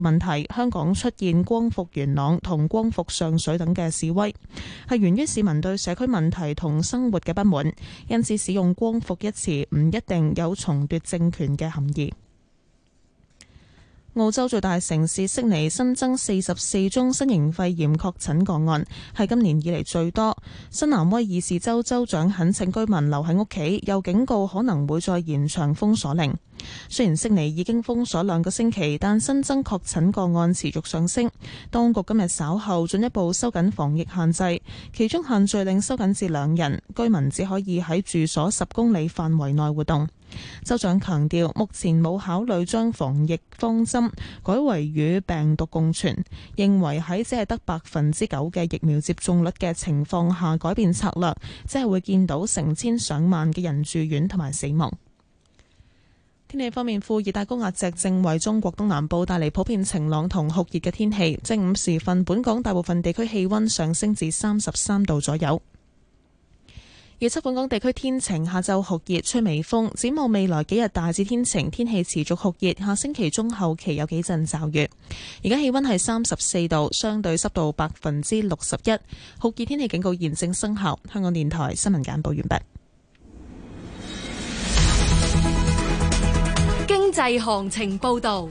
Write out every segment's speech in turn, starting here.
問題，香港出現光復元朗同光復上水等嘅示威，係源於市民對社區問題同生活嘅不滿，因此使用光復一詞唔一定有重奪政權嘅含義。澳洲最大城市悉尼新增44宗新型肺炎確診個案，係今年以嚟最多。新南威爾士州州長懇請居民留喺屋企，又警告可能會再延長封鎖令。雖然悉尼已經封鎖2個星期，但新增確診個案持續上升。當局今日稍後進一步收緊防疫限制，其中限聚令收緊至2人，居民只可以喺住所10公里範圍內活動。州長強調，目前冇考慮將防疫方針改為與病毒共存，認為喺只係得9%嘅疫苗接種率嘅情況下改變策略，即係會見到成千上萬嘅人住院同埋死亡。天氣方面，副熱帶高壓脊正為中國東南部帶嚟普遍晴朗同酷熱嘅天氣。正午時分，本港大部分地區氣溫上升至33度左右。預測本港地區天晴，下晝酷熱，吹微風。展望未來幾日大致天晴，天氣持續酷熱。下星期中後期有幾陣驟雨。而家氣溫係34度，相對濕度61%。酷熱天氣警告現正生效。香港電台新聞簡報完畢。 經濟行情報道。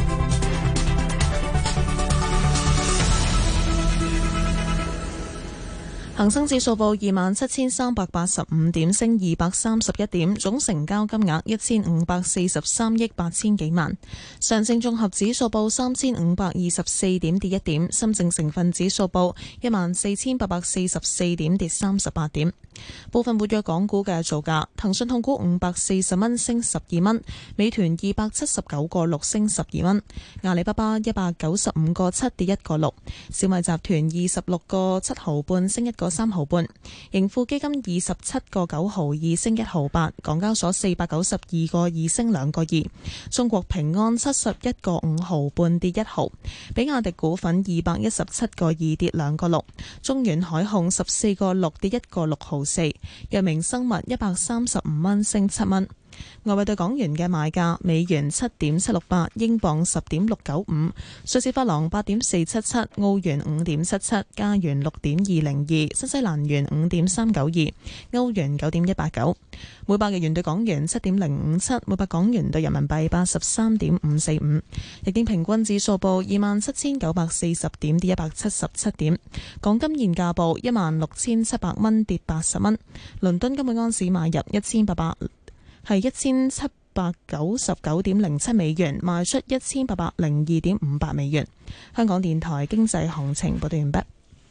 恒生指數報27,385點，升231點，總成交金額1543億8千幾萬。上證綜合指數報3524點，跌1點。深證成分指數報14844點，跌38點。部分活躍港股嘅造價：騰訊控股540蚊，升12蚊；美團279個6，升12蚊；阿里巴巴195個7，跌1個6；小米集團26個7毫半，升1個3毫半；盈富基金27個9毫2，升1毫8；港交所492個2，升2個2；中國平安71個5毫半，跌1毫；比亞迪股份217個2，跌2個6；中遠海控14個6，跌1個6毫4；藥明生物135蚊，升7蚊。外匯對港元嘅賣價：美元7.768，英鎊10.695，瑞士法郎8.477，澳元5.77，加元6.202，新西蘭元5.392，歐元9.189。每百日元對港元7.057，每百港元對人民幣83.545。日經平均指數報27,940點，跌177點。港金現價報16,700蚊，跌80蚊。倫敦金每盎司買入1799.07美元，賣出1802.58美元。香港電台經濟行情報道完畢。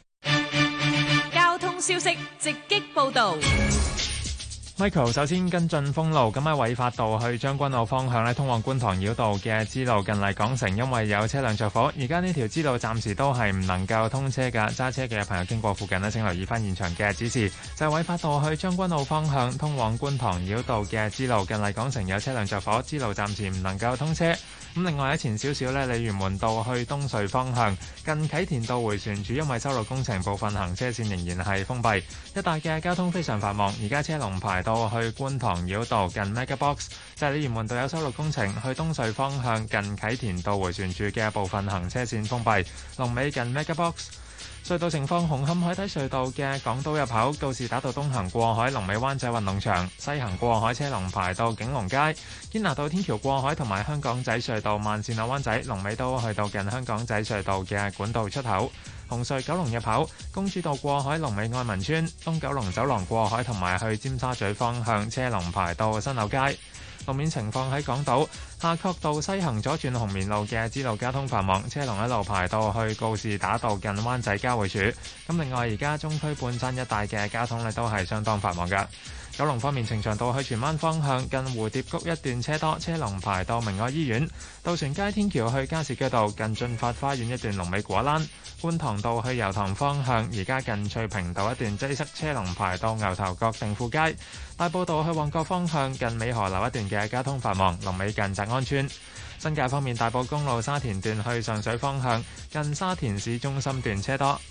交通消息直擊報道。 Michael 首先跟進封路，咁喺偉發道去將軍澳方向通往觀塘繞道嘅支路近麗港城，因為有車輛着火，而家呢條支路暫時都係唔能夠通車㗎。揸車嘅朋友經過附近請留意翻現場嘅指示。就係偉發道去將軍澳方向通往觀塘繞道嘅支路近麗港城有車輛着火，支路暫時唔能夠通車。咁另外喺前少少鯉魚門道去東隧方向近啟田道迴旋處，因為修路工程，部分行車線仍然係封閉，一帶嘅交通非常繁忙。而家車龍排到去觀塘繞道近 MegaBox， 就係鯉魚門道有修路工程，去東隧方向近啟田道迴旋處嘅部分行車線封閉，龍尾近 MegaBox。隧道情況：紅磡海底隧道嘅港島入口，告士打道東行過海，龍尾灣仔運動場；西行過海車龍排到景隆街。堅拿道天橋過海同埋香港仔隧道慢線灣仔龍尾都去到近香港仔隧道嘅管道出口。紅隧九龍入口，公主道過海龍尾愛民村；東九龍走廊過海同埋去尖沙咀方向車龍排到新樓街。路面情況喺港島夏慤道西行左轉紅棉路嘅支路交通繁忙，車龍一路排到去告士打道近灣仔交匯處。咁另外而家中區半山一帶嘅交通都係相當繁忙㗎。九龍方面，呈祥道去荃灣方向近蝴蝶谷一段車多，車龍排到明愛醫院；渡船街天橋去加士居道近駿發花園一段龍尾果欄；觀塘道去油塘方向而家近翠屏道一段擠塞，車龍排到牛頭角定富街；大埔道去旺角方向近美河樓一段嘅交通繁忙，龍尾近澤安村。新界方面，大埔公路沙田段去上水方向近沙田市中心段車多。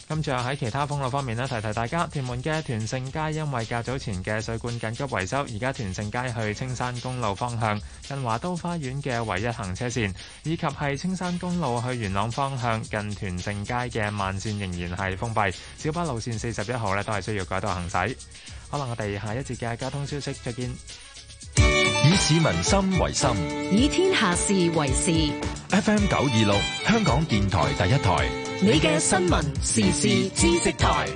咁仲有喺其他封路方面呢，提提大家，屯門嘅屯勝街因為較早前嘅水管緊急維修，而家屯勝街去青山公路方向近華都花園嘅唯一行車線，以及係青山公路去元朗方向近屯勝街嘅慢線仍然係封閉，小巴路線41號呢都係需要改道行駛。可能我哋下一節嘅交通消息再見。 以市民心為心， 以天下事為事。 FM 926，香港電台第一台， 你嘅新聞時事知識台。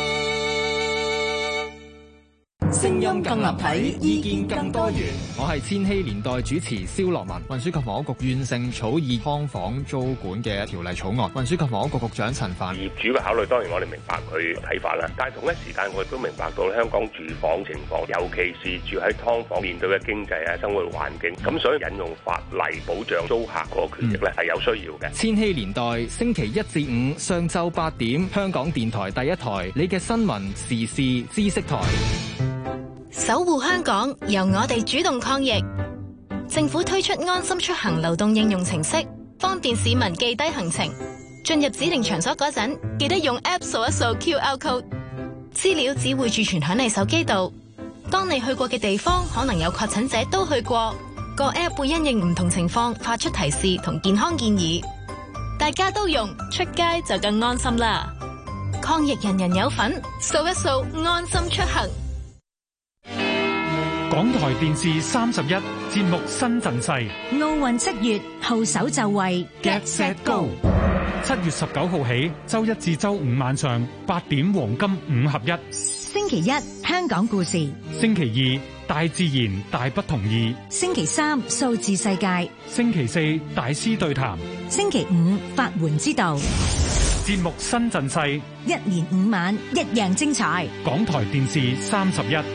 聲音更立體，意見更多元。 我係千禧年代主持蕭樂文。運輸及房屋局完成草擬劏房租管嘅條例草案。運輸及房屋局局長陳帆， 業主嘅考慮當然我哋明白佢睇法啦，但係同一時間我亦都明白到香港住房情況，尤其是住喺劏房面對嘅經濟啊、生活環境，咁所以引用法例保障租客個權益咧係有需要嘅。 千禧年代星期一至五上晝8點，香港電台第一台，你嘅新聞時事知識台。 守護香港，由我哋主動抗疫。政府推出安心出行流動應用程式，方便市民記低行程。進入指定場所嗰陣，記得用 App 掃一掃 QR code， 資料只會儲存響你手機度。當你去過嘅地方可能有確診者都去過，個 App 會因應唔同情況發出提示同健康建議。大家都用，出街就更安心啦。抗疫人人有份，掃一掃安心出行。 港台電視31節目新陣勢， 奧運7月號手就位 Get Set Go。7月19號起，周一至周五晚上8點黃金5合1。 星期一香港故事， 星期二大自然大不同意， 星期三數字世界， 星期四大師對談， 星期五法援之道。 節目新陣勢， 一連5晚一樣精彩。 港台電視31。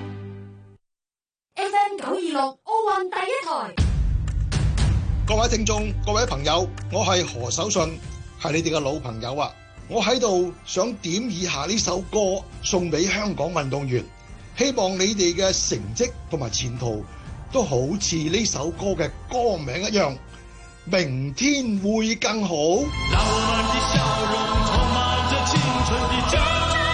FM 926奧運第一台。 各位聽眾、各位朋友，我係何守信，係你哋嘅老朋友啊！我喺度想點以下呢首歌送俾香港運動員，希望你哋嘅成績同埋前途都好似呢首歌嘅歌名一樣，明天會更好。浪漫的笑容充滿着青春的驕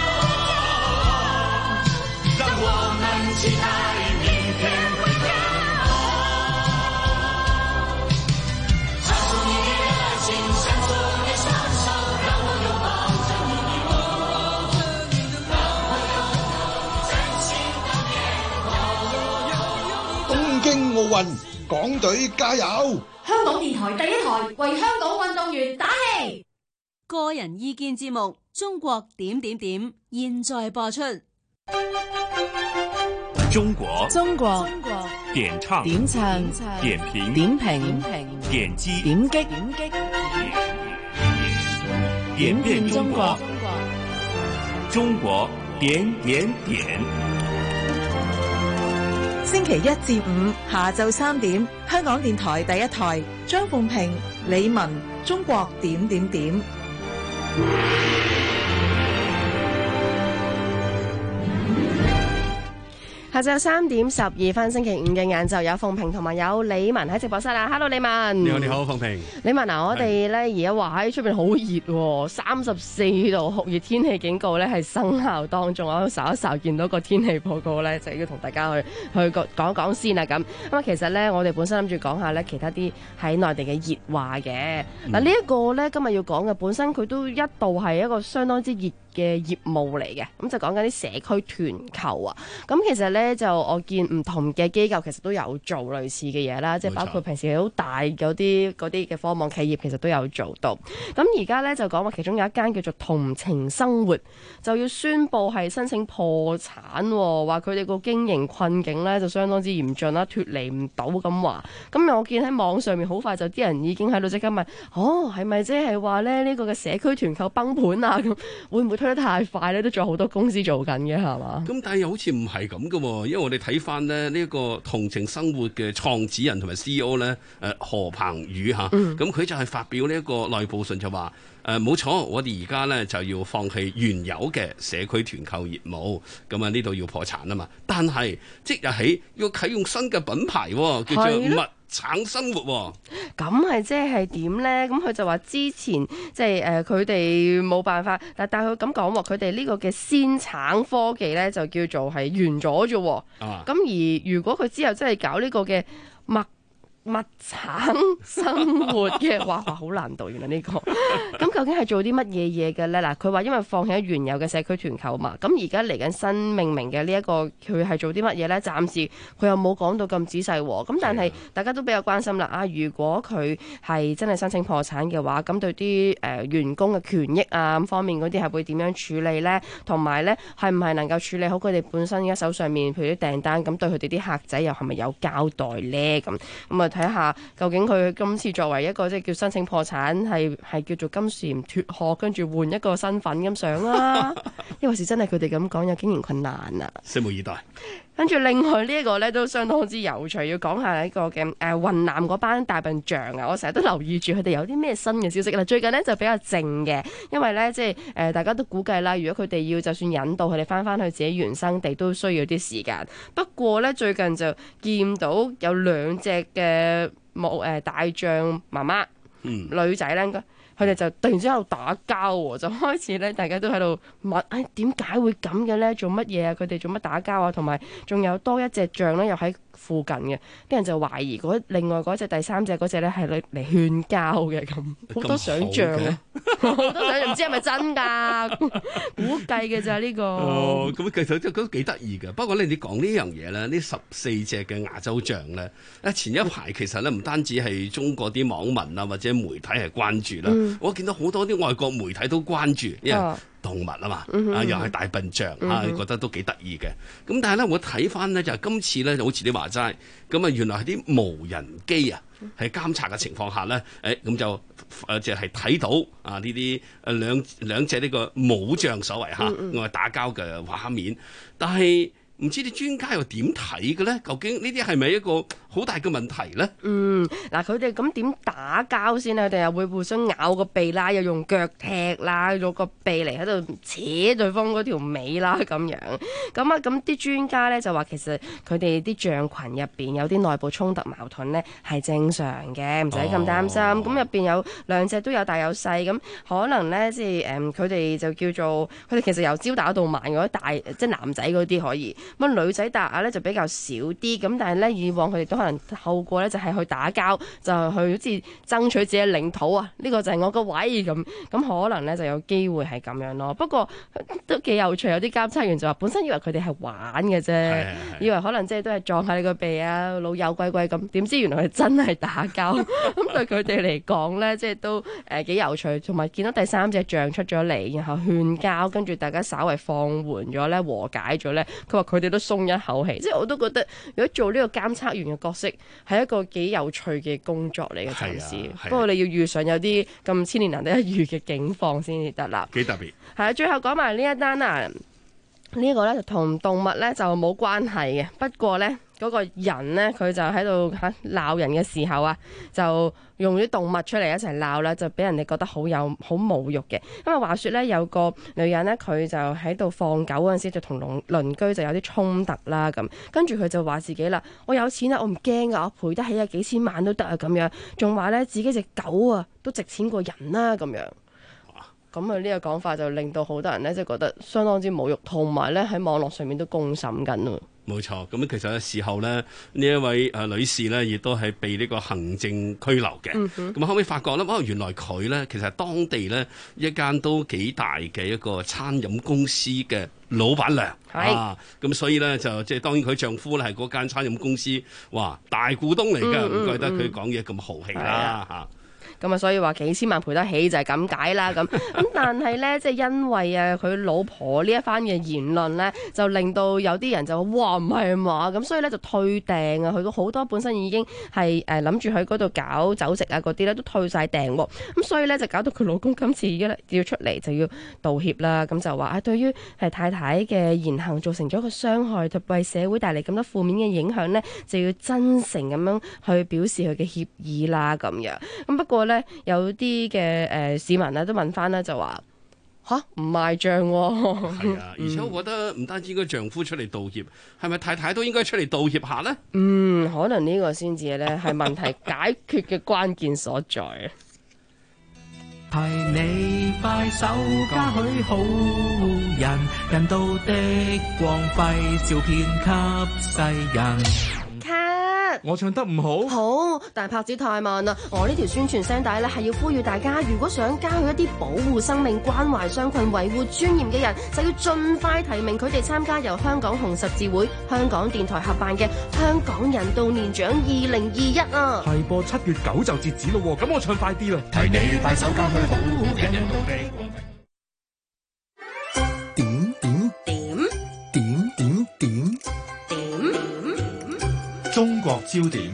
傲，讓我們期待明天會更好。唱出你的熱情，伸出你雙手，讓我擁抱着你的我，讓我有真心的面孔。東京奧運，港隊加油！ 香港電台第一台為香港運動員打氣。 個人意見節目《中國點點點》現在播出。 中國點唱點評點擊點變中國，中國點點點。 星期一至五下晝3點，香港電台第一台，張鳳平、李文，中國點點點。 下晝3點12分，星期五嘅晏晝有鳳平同埋有李文喺直播室啦。Hello， 李文。 你好，你好，鳳平。 李文我哋咧而家話喺出邊好熱，34度酷熱天氣警告咧係生效當中。我睄一睄見到個天氣報告咧，就要同大家去講講先啦。咁啊，其實咧我哋本身諗住講下咧其他啲喺內地嘅熱話嘅。嗱，呢一個咧今日要講嘅本身佢都一度係一個相當之熱嘅業務嚟嘅，咁就講緊啲社區團購啊。咁其實咧就我見唔同嘅機構其實都有做類似嘅嘢啦，即係包括平時好大嗰啲嘅科網企業其實都有做到。咁而家咧就講話其中有一間叫做同程生活就要宣布係申請破產，話佢哋個經營困境咧就相當之嚴峻啦，脫離唔到咁話。咁我見喺網上面好快就啲人已經喺度即刻問，係咪即係話咧呢個嘅社區團購崩盤啊？咁會唔會推得太快咧？都仲有好多公司做緊嘅係嘛？ 咁但係又好似唔係咁嘅喎，因為我哋睇翻咧呢個同程生活嘅創始人同埋 CEO 咧，何鵬宇嚇，咁佢就係發表呢一個內部信就話，冇錯，我哋而家咧就要放棄原有嘅社區團購業務，咁啊呢度要破產啊嘛，但係即日起要啟用新嘅品牌，叫做物橙生活。 咁係即係點呢？咁佢就話之前即係佢哋冇辦法，但係佢咁講喎，佢哋呢個嘅鮮橙科技呢，就叫做係完咗啫。咁而如果佢之後真係搞呢個嘅蜜橙生活嘅話，好難度原來呢個。咁究竟係做啲乜嘢嘢嘅咧？嗱，佢話因為放棄咗原有嘅社區團購嘛，咁而家嚟緊新命名嘅呢一個，佢係做啲乜嘢咧？暫時佢又冇講到咁仔細喎。咁但係大家都比較關心啦。如果佢係真係申請破產嘅話，咁對啲員工嘅權益啊咁方面嗰啲係會點樣處理咧？同埋咧係唔係能夠處理好佢哋本身而家手上面譬如啲訂單，咁對佢哋啲客仔又係咪有交代咧？咁啊〜睇下究竟佢今次作為一個即係叫申請破產，係叫做金蟬脫殼，跟住換一個身份咁上啦，因為是真係佢哋咁講有經營困難啊！ 拭目以待。 跟住另外呢一個咧都相當之有趣，要講下呢個嘅雲南嗰班大笨象啊！我成日都留意住佢哋有啲咩新嘅消息啦。最近呢就比較靜嘅，因為咧即係大家都估計啦，如果佢哋要就算引導佢哋翻去自己原生地，都需要啲時間。不過咧最近就見到有2隻嘅大象媽媽，女仔咧應該。佢哋就突然之間喺度打交喎，就開始咧，大家都喺度問：點解會咁嘅咧？做乜嘢啊？佢哋做乜打交啊？同埋仲有多一隻象咧，又喺附近嘅，啲人就懷疑另外嗰隻第3隻嗰隻咧係嚟勸交嘅咁，好多想像啊！好多想像，唔知係咪真㗎？估計嘅咋呢個？ 咁其實都幾得意嘅。不過你講呢樣嘢咧，呢14隻嘅亞洲象咧，前一排其實咧唔單止係中國啲網民啊或者媒體係關注啦。我見到好多啲外國媒體都關注，因為動物啊嘛，又係大笨象覺得都幾得意嘅。咁但係咧，我睇翻咧就係今次咧就好似你話齋，咁原來係啲無人機啊，喺監察嘅情況下咧，咁就係睇到呢啲兩隻呢個母象所謂我係打交嘅畫面，但係唔知啲專家又點睇嘅咧？究竟呢啲係咪一個好大嘅問題咧？ 嗱，佢哋咁點打交先咧？佢哋又會互相咬個鼻啦，又用腳踢啦，用個鼻嚟喺度扯對方嗰條尾啦，咁樣。咁啲專家咧就話其實佢哋啲象群入邊有啲內部衝突矛盾咧係正常嘅，唔使咁擔心。咁入邊有2隻都有大有細，咁可能咧即係佢哋就叫做佢哋其實由朝打到晚嗰啲大即係男仔嗰啲可以。咁女仔打咧就比較少啲，咁但係咧以往佢哋都可能透過咧就係去打交，就去好似爭取自己嘅領土啊！呢個就係我個位咁可能咧就有機會係咁樣咯。不過都幾有趣，有啲監測員就話本身以為佢哋係玩嘅啫，以為可能即係都係撞下你個鼻啊，老友鬼鬼咁，點知原來係真係打交。咁對佢哋嚟講咧，即係都幾有趣，同埋見到第3隻象出咗嚟，然後勸交，跟住大家稍為放緩咗咧，和解咗咧，佢話佢哋都鬆一口氣，即係我都覺得如果做呢個監測員嘅角色係一個幾有趣嘅工作嚟嘅，暫時。不過你要遇上有啲咁千年難得一遇嘅境況先至得啦。 幾特別。 係啊，最後講埋呢一單啊，呢個咧就同動物咧就冇關係嘅，不過咧嗰個人咧佢就喺度鬧人嘅時候啊，就用啲動物出嚟一齊鬧啦，就俾人哋覺得好侮辱嘅。因為話說咧，有個女人咧，佢就喺度放狗嗰陣時，就同鄰居就有啲衝突啦咁。跟住佢就話自己啦，我有錢啊，我唔驚噶，我賠得起啊，幾千萬都得啊咁樣。仲話咧自己隻狗啊都值錢過人啦咁樣。咁呢個講法就令到好多人咧即係覺得相當之侮辱，同埋咧喺網絡上面都公審緊咯。 冇錯，咁其實事後呢，呢一位女士呢，亦都係被呢個行政拘留嘅。咁後尾發覺呢，原來佢呢，其實係當地呢一間都幾大嘅一個餐飲公司嘅老闆娘。咁所以呢，就即係當然佢丈夫呢係嗰間餐飲公司大股東嚟㗎，唔怪得佢講嘢咁豪氣啦嚇。 咁所以話幾千萬賠得起就係咁解啦。咁但係咧，即係因為佢老婆呢一番嘅言論咧，就令到有啲人就話唔係嘛，咁所以咧就退訂啊。佢都好多本身已經係諗住喺嗰度搞酒席啊嗰啲咧，都退晒訂喎。咁所以咧就搞到佢老公今次要出嚟就要道歉啦。咁就話對於太太嘅言行造成咗一個傷害，同為社會帶嚟咁多負面嘅影響咧，就要真誠咁樣去表示佢嘅歉意啦。咁樣咁不過咧。有啲嘅市民咧都問翻咧，就話吓唔賣帳喎。 係啊，而且我覺得唔單止應該丈夫出嚟道歉，係咪太太都應該出嚟道歉下呢？ 可能呢個先至咧係問題解決嘅關鍵所在。 提你快手嘉許好人，人道的光輝照遍給世人。 我唱得唔好， 好，但係拍子太慢啦。我呢條宣傳聲帶咧係要呼籲大家，如果想加去一啲保護生命、關懷傷困、維護尊嚴嘅人，就要盡快提名佢哋參加由香港紅十字會、香港電台合辦嘅香港人道年獎2021啊！ 係噃，7月9就截止咯，咁我唱快啲啦！ 提你快手加去好人人道的。 中國焦點。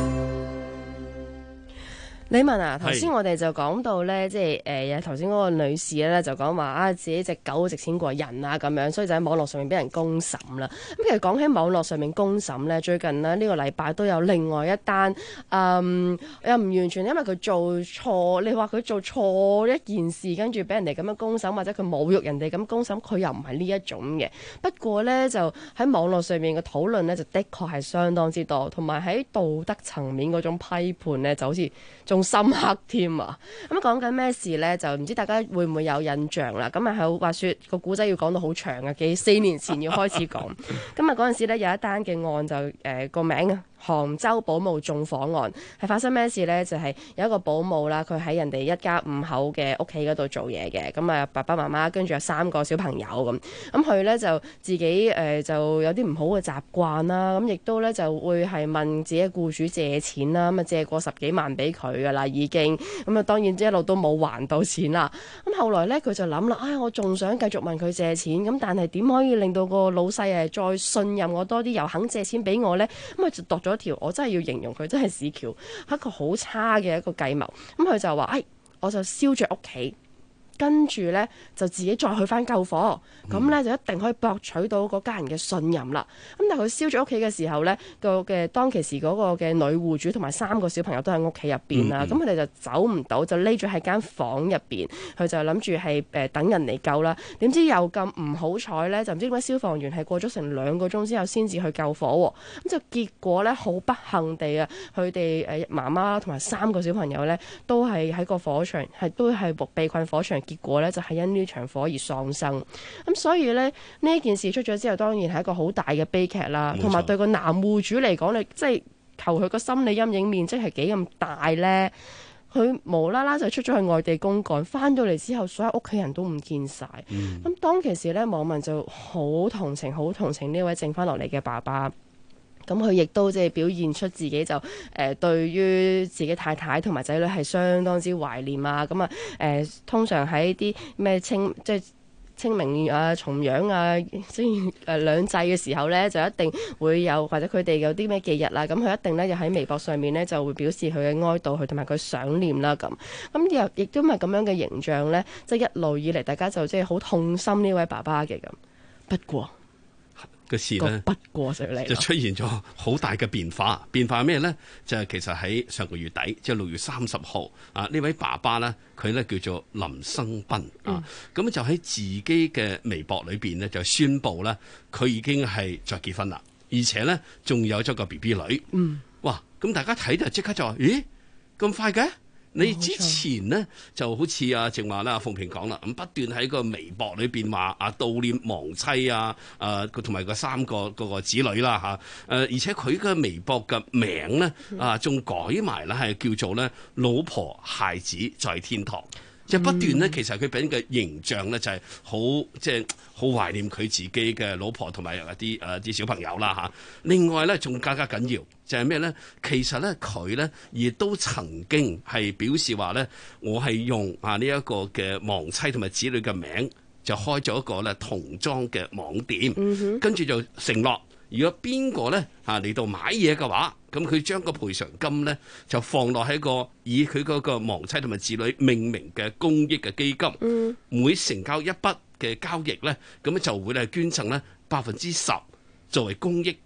李文啊，頭先我哋就講到咧，即係頭先嗰個女士咧就講話啊，自己隻狗值錢過人啊咁樣，所以就喺網絡上面俾人公審啦。咁其實講起網絡上面公審咧，最近呢個禮拜都有另外一單，又唔完全因為佢做錯，你話佢做錯一件事，跟住俾人哋咁樣公審，或者佢侮辱人哋咁公審，佢又唔係呢一種嘅。不過咧就喺網絡上面嘅討論咧，就的確係相當之多，同埋喺道德層面嗰種批判咧，就好似仲深刻添啊！咁講緊咩事呢？就唔知大家會唔會有印象啦？咁啊，係話說個古仔要講到好長啊，幾4年前要開始講。咁啊，嗰陣時咧有一單嘅案就個名啊。杭州保姆縱火案係發生咩事呢？就係有一個保姆啦，佢喺人哋一家5口嘅屋企嗰度做嘢嘅，咁啊爸爸媽媽跟住有3個小朋友咁佢呢就自己就有啲唔好嘅習慣啦，咁亦都呢就會係問自己嘅僱主借錢啦，咁啊借過10幾萬俾佢噶啦已經，咁啊當然一路都冇還到錢啦。咁後來呢，佢就諗啦，我仲想繼續問佢借錢，咁但係點可以令到個老細再信任我多啲，又肯借錢俾我呢？咁佢就度咗條，我真係要形容佢真係屎橋，係一個好差嘅一個計謀。咁佢就話，我就燒著屋企，跟住呢，就自己再去翻救火，咁呢，就一定可以博取到嗰家人嘅信任啦。咁但係佢燒咗屋企嘅時候呢，當其時嗰個嘅女戶主同埋3個小朋友都喺屋企入邊啦。咁佢哋就走唔到，就匿咗喺間房入邊。佢就諗住係等人嚟救啦。點知又咁唔好彩呢，就唔知點解消防員係過咗成2個鐘之後先至去救火喎。咁就結果呢，好不幸地啊，佢哋媽媽同埋3個小朋友呢，都係喺個火場，都係被困火場。結果咧就係因呢場火而喪生，咁所以咧呢一件事出咗之後，當然係一個好大嘅悲劇啦，同埋對個男戶主嚟講，你即係求佢個心理陰影面積係幾咁大咧？佢無啦啦就出咗去外地公幹，翻到嚟之後，所有屋企人都唔見晒。咁當其時咧，網民就好同情呢位剩翻落嚟嘅爸爸。咁佢亦都即係表現出自己就對於自己太太同埋仔女係相當之懷念啊！咁啊通常喺啲咩清明啊、重陽啊、兩祭嘅時候咧，就一定會有或者佢哋有啲咩忌日啦。咁佢一定咧又喺微博上面咧就會表示佢嘅哀悼，佢同埋佢想念啦。咁又亦都係咁樣嘅形象咧，即係一路以嚟大家就即係好痛心呢位爸爸嘅咁。不過嘅事呢，就出現咗好大嘅變化。變化係咩呢？就係其實喺上個月底，即係6月30號啊，呢位爸爸呢，佢呢叫做林生斌啊，咁就喺自己嘅微博裏邊呢，就宣布呢，佢已經係再結婚啦，而且呢，仲有咗個 BB 女。哇！咁大家睇就即刻就話：咦，咁快嘅？你之前呢就好似正話啦，鳳萍講啦，咁不斷喺個微博裏邊話悼念亡妻同埋個3個嗰個子女啦而且佢嘅微博嘅名呢仲改埋啦係叫做咧老婆孩子在天堂。即係不斷咧，其實佢俾嘅形象咧就係好即係好懷念佢自己嘅老婆同埋啲小朋友啦嚇。另外咧，仲更加緊要就係咩咧？其實咧佢咧亦都曾經係表示話咧，我係用呢一個嘅亡妻同埋子女嘅名，就開咗一個咧童裝嘅網店，跟住就承諾。如果邊個咧嚟到買嘢嘅話，咁佢將個賠償金咧就放落喺個以佢嗰個亡妻同埋子女命名嘅公益嘅基金，每成交一筆嘅交易咧，咁就會咧捐贈咧10%作為公益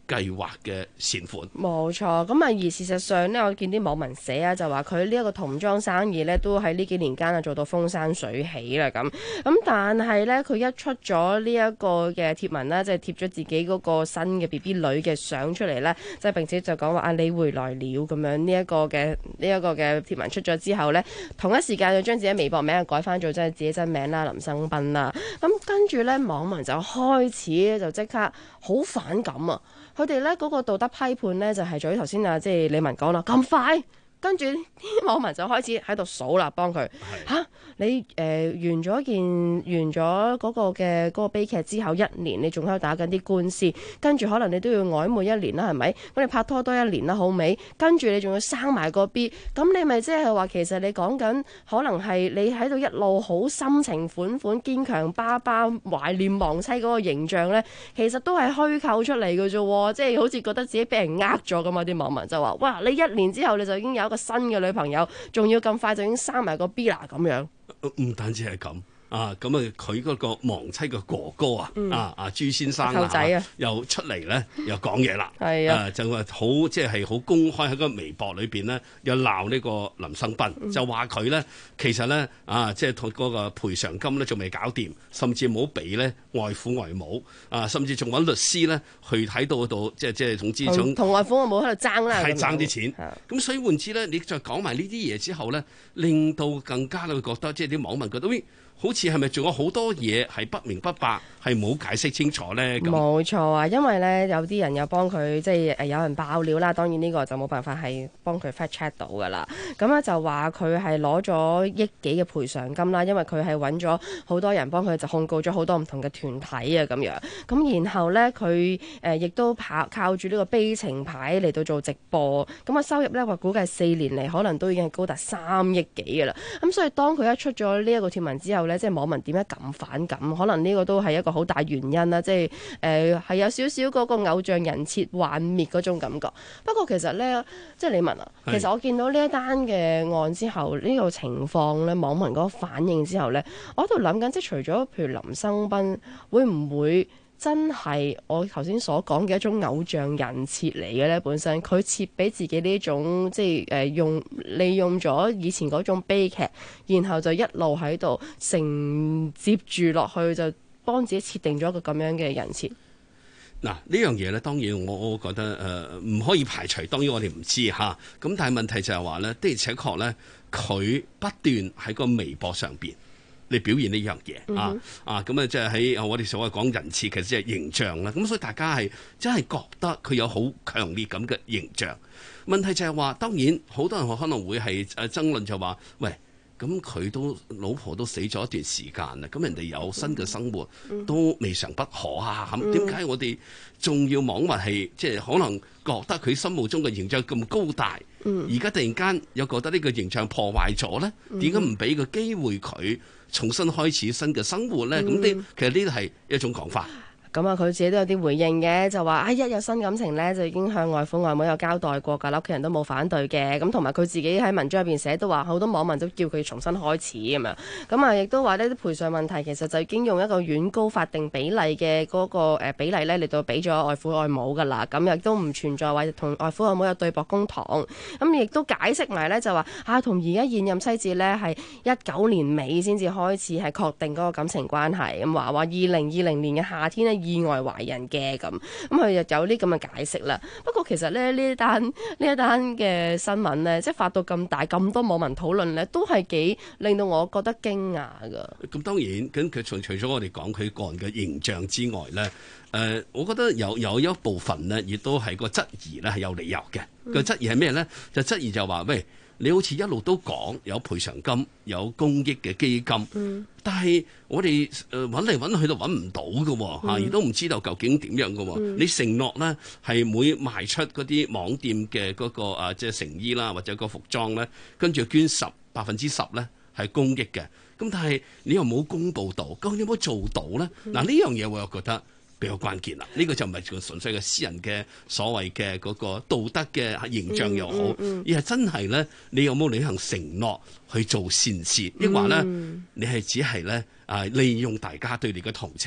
計劃嘅善款。 冇錯，咁啊而事實上呢，我見啲網民寫啊，就話佢呢一個童裝生意呢，都喺呢幾年間啊做到風生水起啦咁。但係呢，佢一出咗呢一個嘅貼文啦，即係貼咗自己嗰個新嘅 BB 女嘅相出嚟呢，即係並且就講話你回來了咁樣。呢一個嘅貼文出咗之後呢，同一時間就將自己微博名改翻做即係自己真名啦，林生斌啦。咁跟住呢，網民就開始就即刻好反感啊！佢哋咧嗰個道德批判咧就係在於頭先啊，即係李文講啦，咁快，跟住啲網民就開始喺度數啦，幫佢嚇你完咗嗰個悲劇之後1年，你仲喺度打緊啲官司，跟住可能你都要曖昧1年啦，係咪？咁你拍拖多1年啦，好未？跟住你仲要生埋個 B， 咁你咪即係話其實你講緊可能係你喺度一路好深情款堅強爸爸懷念亡妻嗰個形象咧，其實都係虛構出嚟嘅啫，即係好似覺得自己俾人呃咗咁啊！啲網民就話：哇！你1年之後你就已經有一個新嘅女朋友，仲要咁快就已經生埋個 B 啦咁樣。 唔單止係咁。咁佢嗰個亡妻嘅哥哥朱先生又出嚟咧，又講嘢啦，就話好即係好公開喺個微博裏邊咧，又鬧呢個林生斌，就話佢咧其實咧即係同嗰個賠償金咧仲未搞掂，甚至冇俾咧外父外母甚至仲揾律師咧去睇到嗰度，即係總之同外父外母喺度爭啦， 係爭啲錢。咁所以換之咧，你再講埋呢啲嘢之後咧，令到更加會覺得即係啲網民覺得好似係咪仲有好多嘢係不明不白，係冇解釋清楚咧？ 冇錯啊，因為咧有啲人又幫佢即係有人爆料啦，當然呢個就冇辦法係幫佢 fact check 到噶啦。咁咧就話佢係攞咗億幾嘅賠償金啦，因為佢係揾咗好多人幫佢就控告咗好多唔同嘅團體啊咁樣。咁然後咧佢亦都靠住呢個悲情牌嚟到做直播，咁收入咧話估計4年嚟可能都已經係高達3億幾噶啦。咁所以當佢一出咗呢一個貼文之後咧，即係網民點解咁反感？可能呢個都係一個好大原因啦，即係係有少少嗰個偶像人設幻滅嗰種感覺。不過其實呢，即係李文啊，其實我見到呢一單嘅案之後，呢個情況呢，網民嗰個反應之後呢，我喺度諗緊，即係除咗譬如林生斌，會唔會真係我頭先所講嘅一種偶像人設嚟嘅呢？本身佢設俾自己呢種即係利用咗以前嗰種悲劇，然後就一路喺度承接住落去，就幫自己設定咗一個咁樣嘅人設。 嗱，呢樣嘢咧，當然我覺得唔可以排除，當然我哋唔知嚇。咁但係問題就係話咧，的而且確咧，佢不斷喺個微博上邊你表現呢樣嘢咁即係喺我哋所謂講人設，其實即係形象啦。咁所以大家係真係覺得佢有好強烈咁嘅形象。問題就係話，當然好多人可能會係爭論就話，喂，咁佢都老婆都死咗一段時間啦，咁人哋有新嘅生活都未嘗不可啊！咁點解我哋仲要妄話係即係可能覺得佢心目中嘅形象咁高大，而家突然間又覺得呢個形象破壞咗咧？點解唔俾個機會佢重新開始新嘅生活咧？咁其實呢個係一種講法。 咁啊，佢自己都有啲回應嘅，就話一有新感情咧，就已經向外父外母有交代過㗎啦，屋企人都冇反對嘅。咁同埋佢自己喺文章入邊寫都話，好多網民都叫佢重新開始咁樣。咁啊，亦都話呢啲賠償問題其實就已經用一個遠高法定比例嘅嗰個比例咧嚟到俾咗外父外母㗎啦。咁亦都唔存在話同外父外母有對簿公堂。咁亦都解釋埋咧就話同而家現任妻子咧係19年尾先至開始係確定嗰個感情關係。咁話2020年嘅夏天咧，意外懷孕嘅咁佢又有啲咁嘅解釋啦。不過其實咧呢一單嘅新聞呢，即係發到咁大咁多網民討論呢，都係幾令到我覺得驚訝噶。咁當然，咁佢除咗我哋講佢個人嘅形象之外呢，我覺得有一部分呢，亦都係個質疑呢係有理由嘅。個質疑係咩呢？就質疑就話喂，你好似一路都講有賠償金、有公益嘅基金，但係我哋揾嚟揾去都揾唔到嘅，亦都唔知道究竟點樣嘅。你承諾咧係每賣出嗰啲網店嘅嗰個即係成衣啦，或者個服裝咧，跟住捐10%咧係公益嘅。咁但係你又冇公佈到，究竟有冇做到咧？嗱，呢樣嘢我又覺得比較關鍵啦，呢個就唔係純粹嘅私人嘅所謂嘅嗰個道德嘅形象又好，而係真係咧，你有冇履行承諾去做善事，抑或咧你係只係咧利用大家對你嘅同情，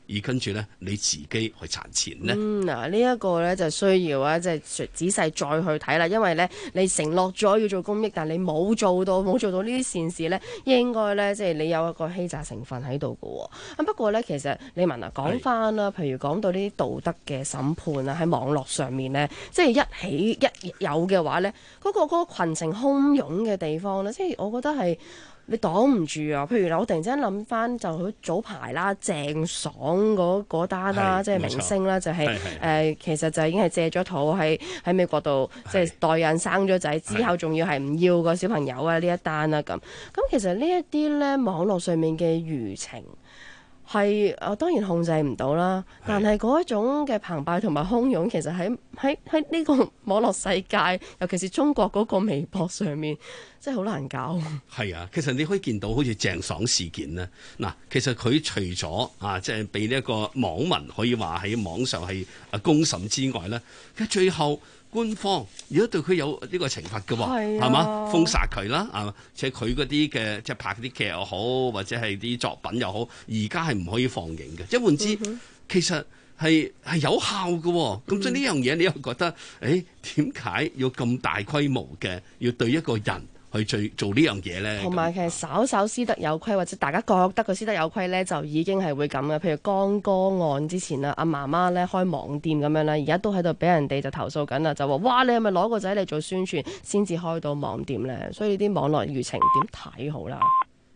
而跟住呢，你自己去賺錢呢？ 嗱，呢一個呢就需要啊，即係仔細再去睇啦。因為呢，你承諾咗要做公益，但你冇做到呢啲善事呢，應該呢，即係你有一個欺詐成分喺度嘅。不過呢，其實李文啊，講翻啦，譬如講到呢啲道德嘅審判啊，喺網絡上面呢，即係一有嘅話呢，嗰個群情洶湧嘅地方呢，即係我覺得係你擋唔住啊！譬如我突然之間諗翻，就好早排啦，鄭爽嗰單啦，即係明星啦，就係其實就已經係借咗肚喺美國度，即係代孕生咗仔之後，仲要係唔要個小朋友啊呢一單啦咁。咁其實呢一啲咧網絡上面嘅輿情係當然控制唔到啦，但係嗰一種嘅澎湃同埋洶湧，其實喺呢個網絡世界，尤其是中國嗰個微博上面，真係好難搞。 係啊，其實你可以見到好似鄭爽事件呢，嗱，其實佢除咗即係被呢一個網民可以話喺網上係公審之外呢，其實最後官方如果對佢有呢個懲罰嘅喎，係嘛，封殺佢啦，即係佢嗰啲嘅即係拍啲劇又好，或者係啲作品又好，而家係唔可以放映嘅。即係換之，其實係有效嘅。咁所以呢樣嘢，你又覺得點解要咁大規模嘅要對一個人去做呢樣嘢咧？ 同埋其實稍稍私德有虧，或者大家覺得佢私德有虧咧，就已經係會咁嘅。譬如江歌案之前啊，阿媽媽咧開網店咁樣啦，而家都喺度俾人哋就投訴緊啦，就話哇，你係咪攞個仔嚟做宣傳先至開到網店咧？所以呢啲網絡輿情點睇好啦？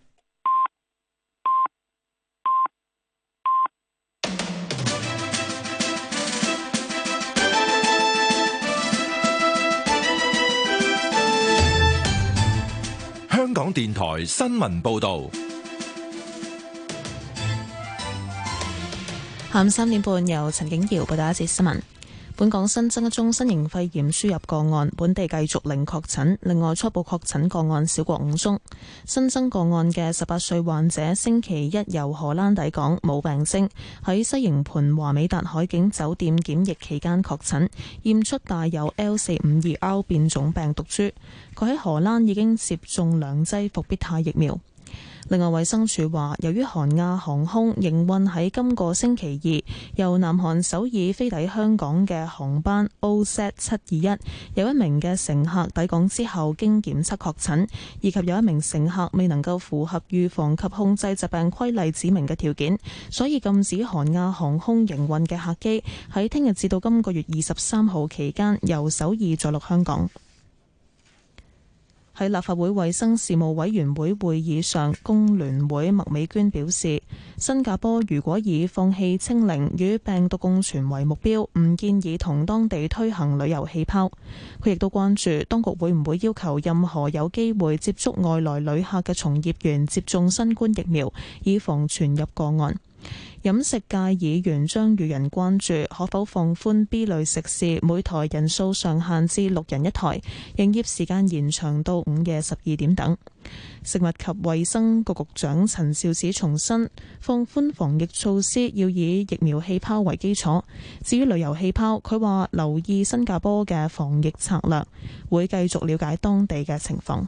香港電台新聞報導， 下午3點半由陳景瑤報道一節新聞。本港新增一宗新型肺炎輸入個案，本地繼續零確診，另外初步確診個案少過5宗。新增個案嘅18歲患者星期一由荷蘭抵港，冇病徵，喺西營盤華美達海景酒店檢疫期間確診，驗出帶有 L452R 變種病毒株。佢喺荷蘭已經接種2劑復必泰疫苗。另外，衛生署話，由於韓亞航空營運喺今個星期二由南韓首爾飛抵香港嘅航班 OZ721，有一名嘅乘客抵港之後經檢測確診，以及有一名乘客未能夠符合預防及控制疾病規例指明嘅條件，所以禁止韓亞航空營運嘅客機喺聽日至到今個月23號期間由首爾着陸香港。喺立法會衛生事務委員會會議上，工聯會麥美娟表示，新加坡如果以放棄清零與病毒共存為目標，唔建議同當地推行旅遊氣泡。佢亦都關注當局會唔會要求任何有機會接觸外來旅客嘅從業員接種新冠疫苗，以防傳入個案。飲食界議員張宇人關注可否放寬 B 類食肆每台人數上限至6人一台，營業時間延長到午夜12點等。食物及衛生局局長陳肇始重申，放寬防疫措施要以疫苗氣泡為基礎。至於旅遊氣泡，佢話留意新加坡嘅防疫策略，會繼續了解當地嘅情況。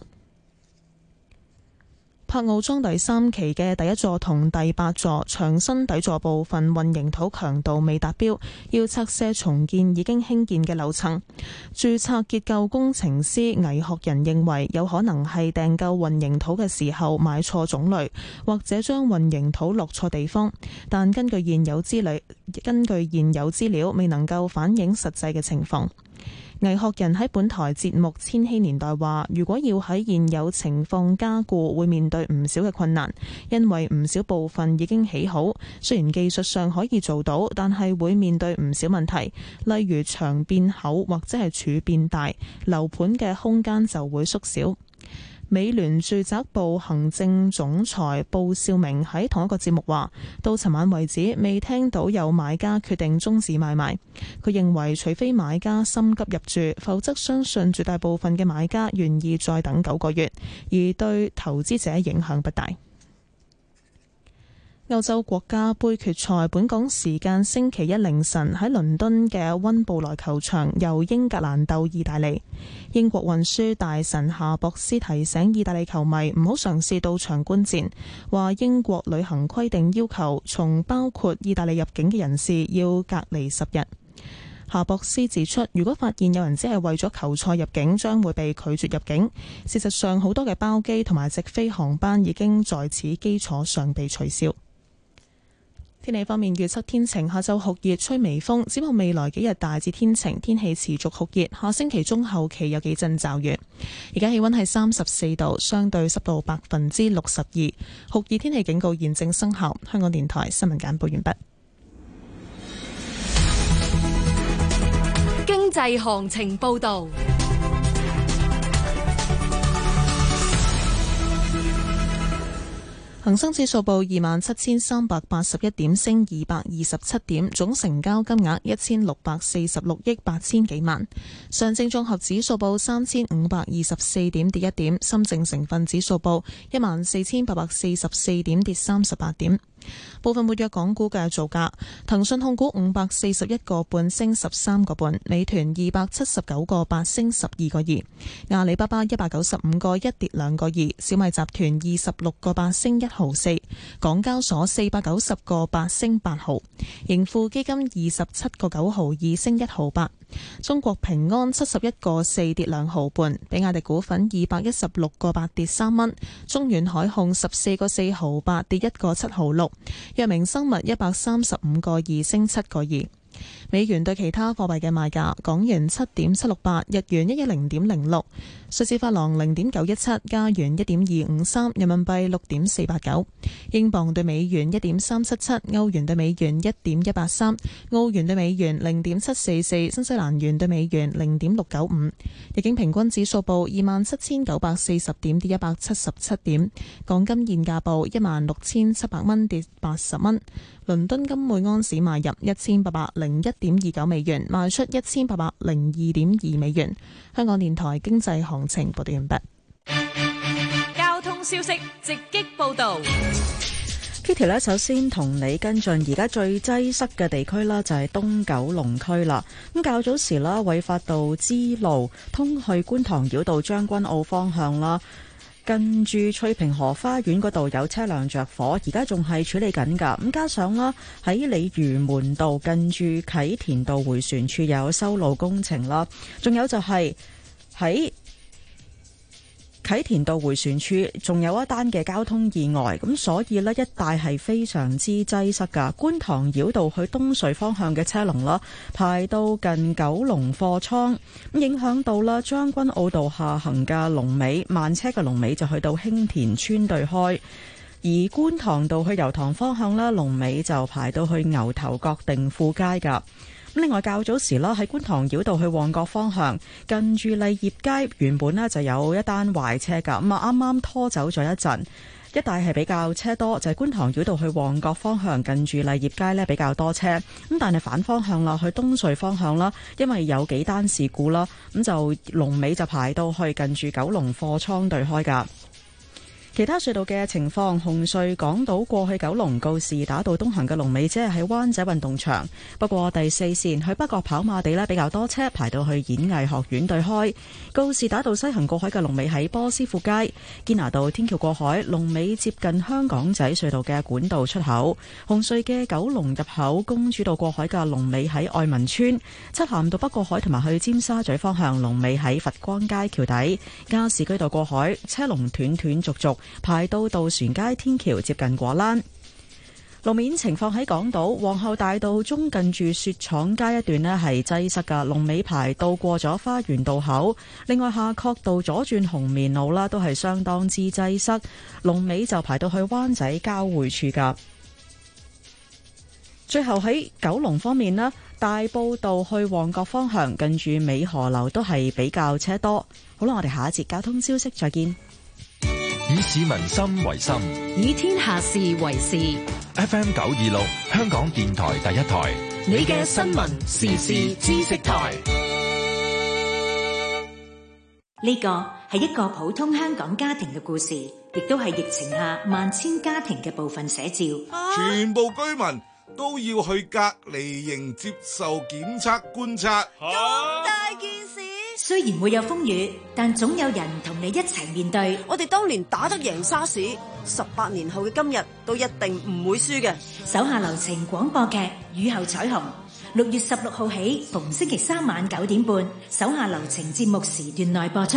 柏傲莊第3期嘅第1座同第8座牆身底座部分混凝土強度未達標，要拆卸重建已經興建嘅樓層。註冊結構工程師倪學仁認為，有可能係訂購混凝土嘅時候買錯種類，或者將混凝土落錯地方。但根據現有資料，未能夠反映實際嘅情況。倪學仁喺本台節目《千禧年代》話，如果要喺現有情況加固，會面對唔少嘅困難，因為唔少部分已經起好，雖然技術上可以做到，但係會面對唔少問題，例如牆變厚或者係柱變大，樓盤嘅空間就會縮小。美聯住宅部行政總裁布少明喺同一個節目話，到尋晚為止未聽到有買家決定終止買賣。佢認為除非買家心急入住，否則相信絕大部分嘅買家願意再等9個月，而對投資者影響不大。 歐洲國家盃決賽本港時間星期一凌晨喺倫敦嘅溫布萊球場由英格蘭鬥意大利。英國運輸大臣夏博斯提醒意大利球迷唔好嘗試到場觀戰，話英國旅行規定要求從包括意大利入境嘅人士要隔離10日。夏博斯指出，如果發現有人只係為咗球賽入境，將會被拒絕入境。事實上，好多嘅包機同埋直飛航班已經在此基礎上被取消。天氣方面，預測天晴，下晝酷熱，吹微風。展望未來幾日大致天晴，天氣持續酷熱。下星期中後期有幾陣驟雨。而家氣溫係34度，相對濕度62%。酷熱天氣警告現正生效。香港電台新聞簡報完畢。 經濟行情報道。 恒生指數報27,381點，升227點，總成交金額1646億8千幾萬。上證綜合指數報3524點，跌1點。深證成分指數報14,844點，跌38點。部分活躍港股嘅造價：騰訊控股541個半升13個半，美團279個8升12個2，阿里巴巴195個1跌2個2，小米集團26個8升1毫4，港交所490個8升8毫，盈富基金27個9毫2升1毫8，中國平安71個4跌2毫半，比亞迪股份216個8跌3蚊，中遠海控14個4毫8跌1個7毫6，藥明生物135個2升7個2。美元對其他貨幣嘅賣價：港元7.768，日元110.06，瑞士法郎0.917，加元1.253，人民幣6.489，英鎊對美元1.377，歐元對美元1.183，澳元對美元0.744，新西蘭元對美元0.695。日經平均指數報27,940點，跌177點。港金現價報16,700蚊，跌80蚊。倫敦金每安士買入1801.29美元，賣出1802.2美元。香港電台經濟行情報道完畢。 交通消息直擊報道。 Kitty 呢，首先同你跟進，而家最擠塞嘅地區啦，就係東九龍區啦。咁較早時啦，偉發道支路通去觀塘繞道將軍澳方向啦。近住翠屏河花園嗰度有車輛着火，而家仲係處理緊㗎。咁加上啦，喺鯉魚門道近住啟田道迴旋處有修路工程啦，仲有就係喺啟田道迴旋處仲有一單嘅交通意外，咁所以呢，一帶係非常之擠塞㗎。觀塘繞道去東隧方向嘅車龍啦，排到近九龍貨倉，咁影響到啦將軍澳道下行嘅龍尾，慢車嘅龍尾就去到興田村對開。而觀塘道去油塘方向啦，龍尾就排到去牛頭角定富街㗎。另外較早時啦，喺觀塘繞道去旺角方向，近住麗業街原本呢就有一單壞車㗎，咁啊啱啱拖走咗一陣，一帶係比較車多，就係觀塘繞道去旺角方向近住麗業街呢比較多車，咁但係反方向啦，去東隧方向啦，因為有幾單事故啦，咁就龍尾就排到去近住九龍貨倉對開㗎。其他隧道嘅情況，紅隧港島過去九龍告士打道東行嘅龍尾即係喺灣仔運動場，不過第四線去北角跑馬地呢比較多車，排到去演藝學院對開。告士打道西行過海嘅龍尾喺波斯富街，堅拿道天橋過海龍尾接近香港仔隧道嘅管道出口。紅隧嘅九龍入口公主道過海嘅龍尾喺愛民村，漆咸道北過海同埋去尖沙咀方向龍尾喺佛光街橋底。加士居道過海車龍斷斷續續，排到渡船街天橋接近果欄。路面情況喺港島皇后大道中近住雪廠街一段呢係擠塞㗎，龍尾排到過咗花園道口。另外夏慤道左轉紅棉路啦，都係相當之擠塞，龍尾就排到去灣仔交匯處㗎。最後喺九龍方面呢，大埔道去旺角方向近住美河樓都係比較車多。好啦，我哋下一節交通消息再見。 以市民心為心， 以天下事為事。 FM 926，香港電台第一台， 你嘅新聞時事知識台。 呢個係一個普通香港家庭嘅故事，亦都係疫情下萬千家庭嘅部分寫照。 全部居民都要去隔離營接受檢測觀察。 咁大件事， 雖然會有風雨，但總有人同你一齊面對。 我哋當年打得贏沙士，18年後嘅今日都一定唔會輸嘅。 手下留情廣播劇《雨後彩虹》，6月16號起，逢星期3晚9點半，手下留情節目時段內播出。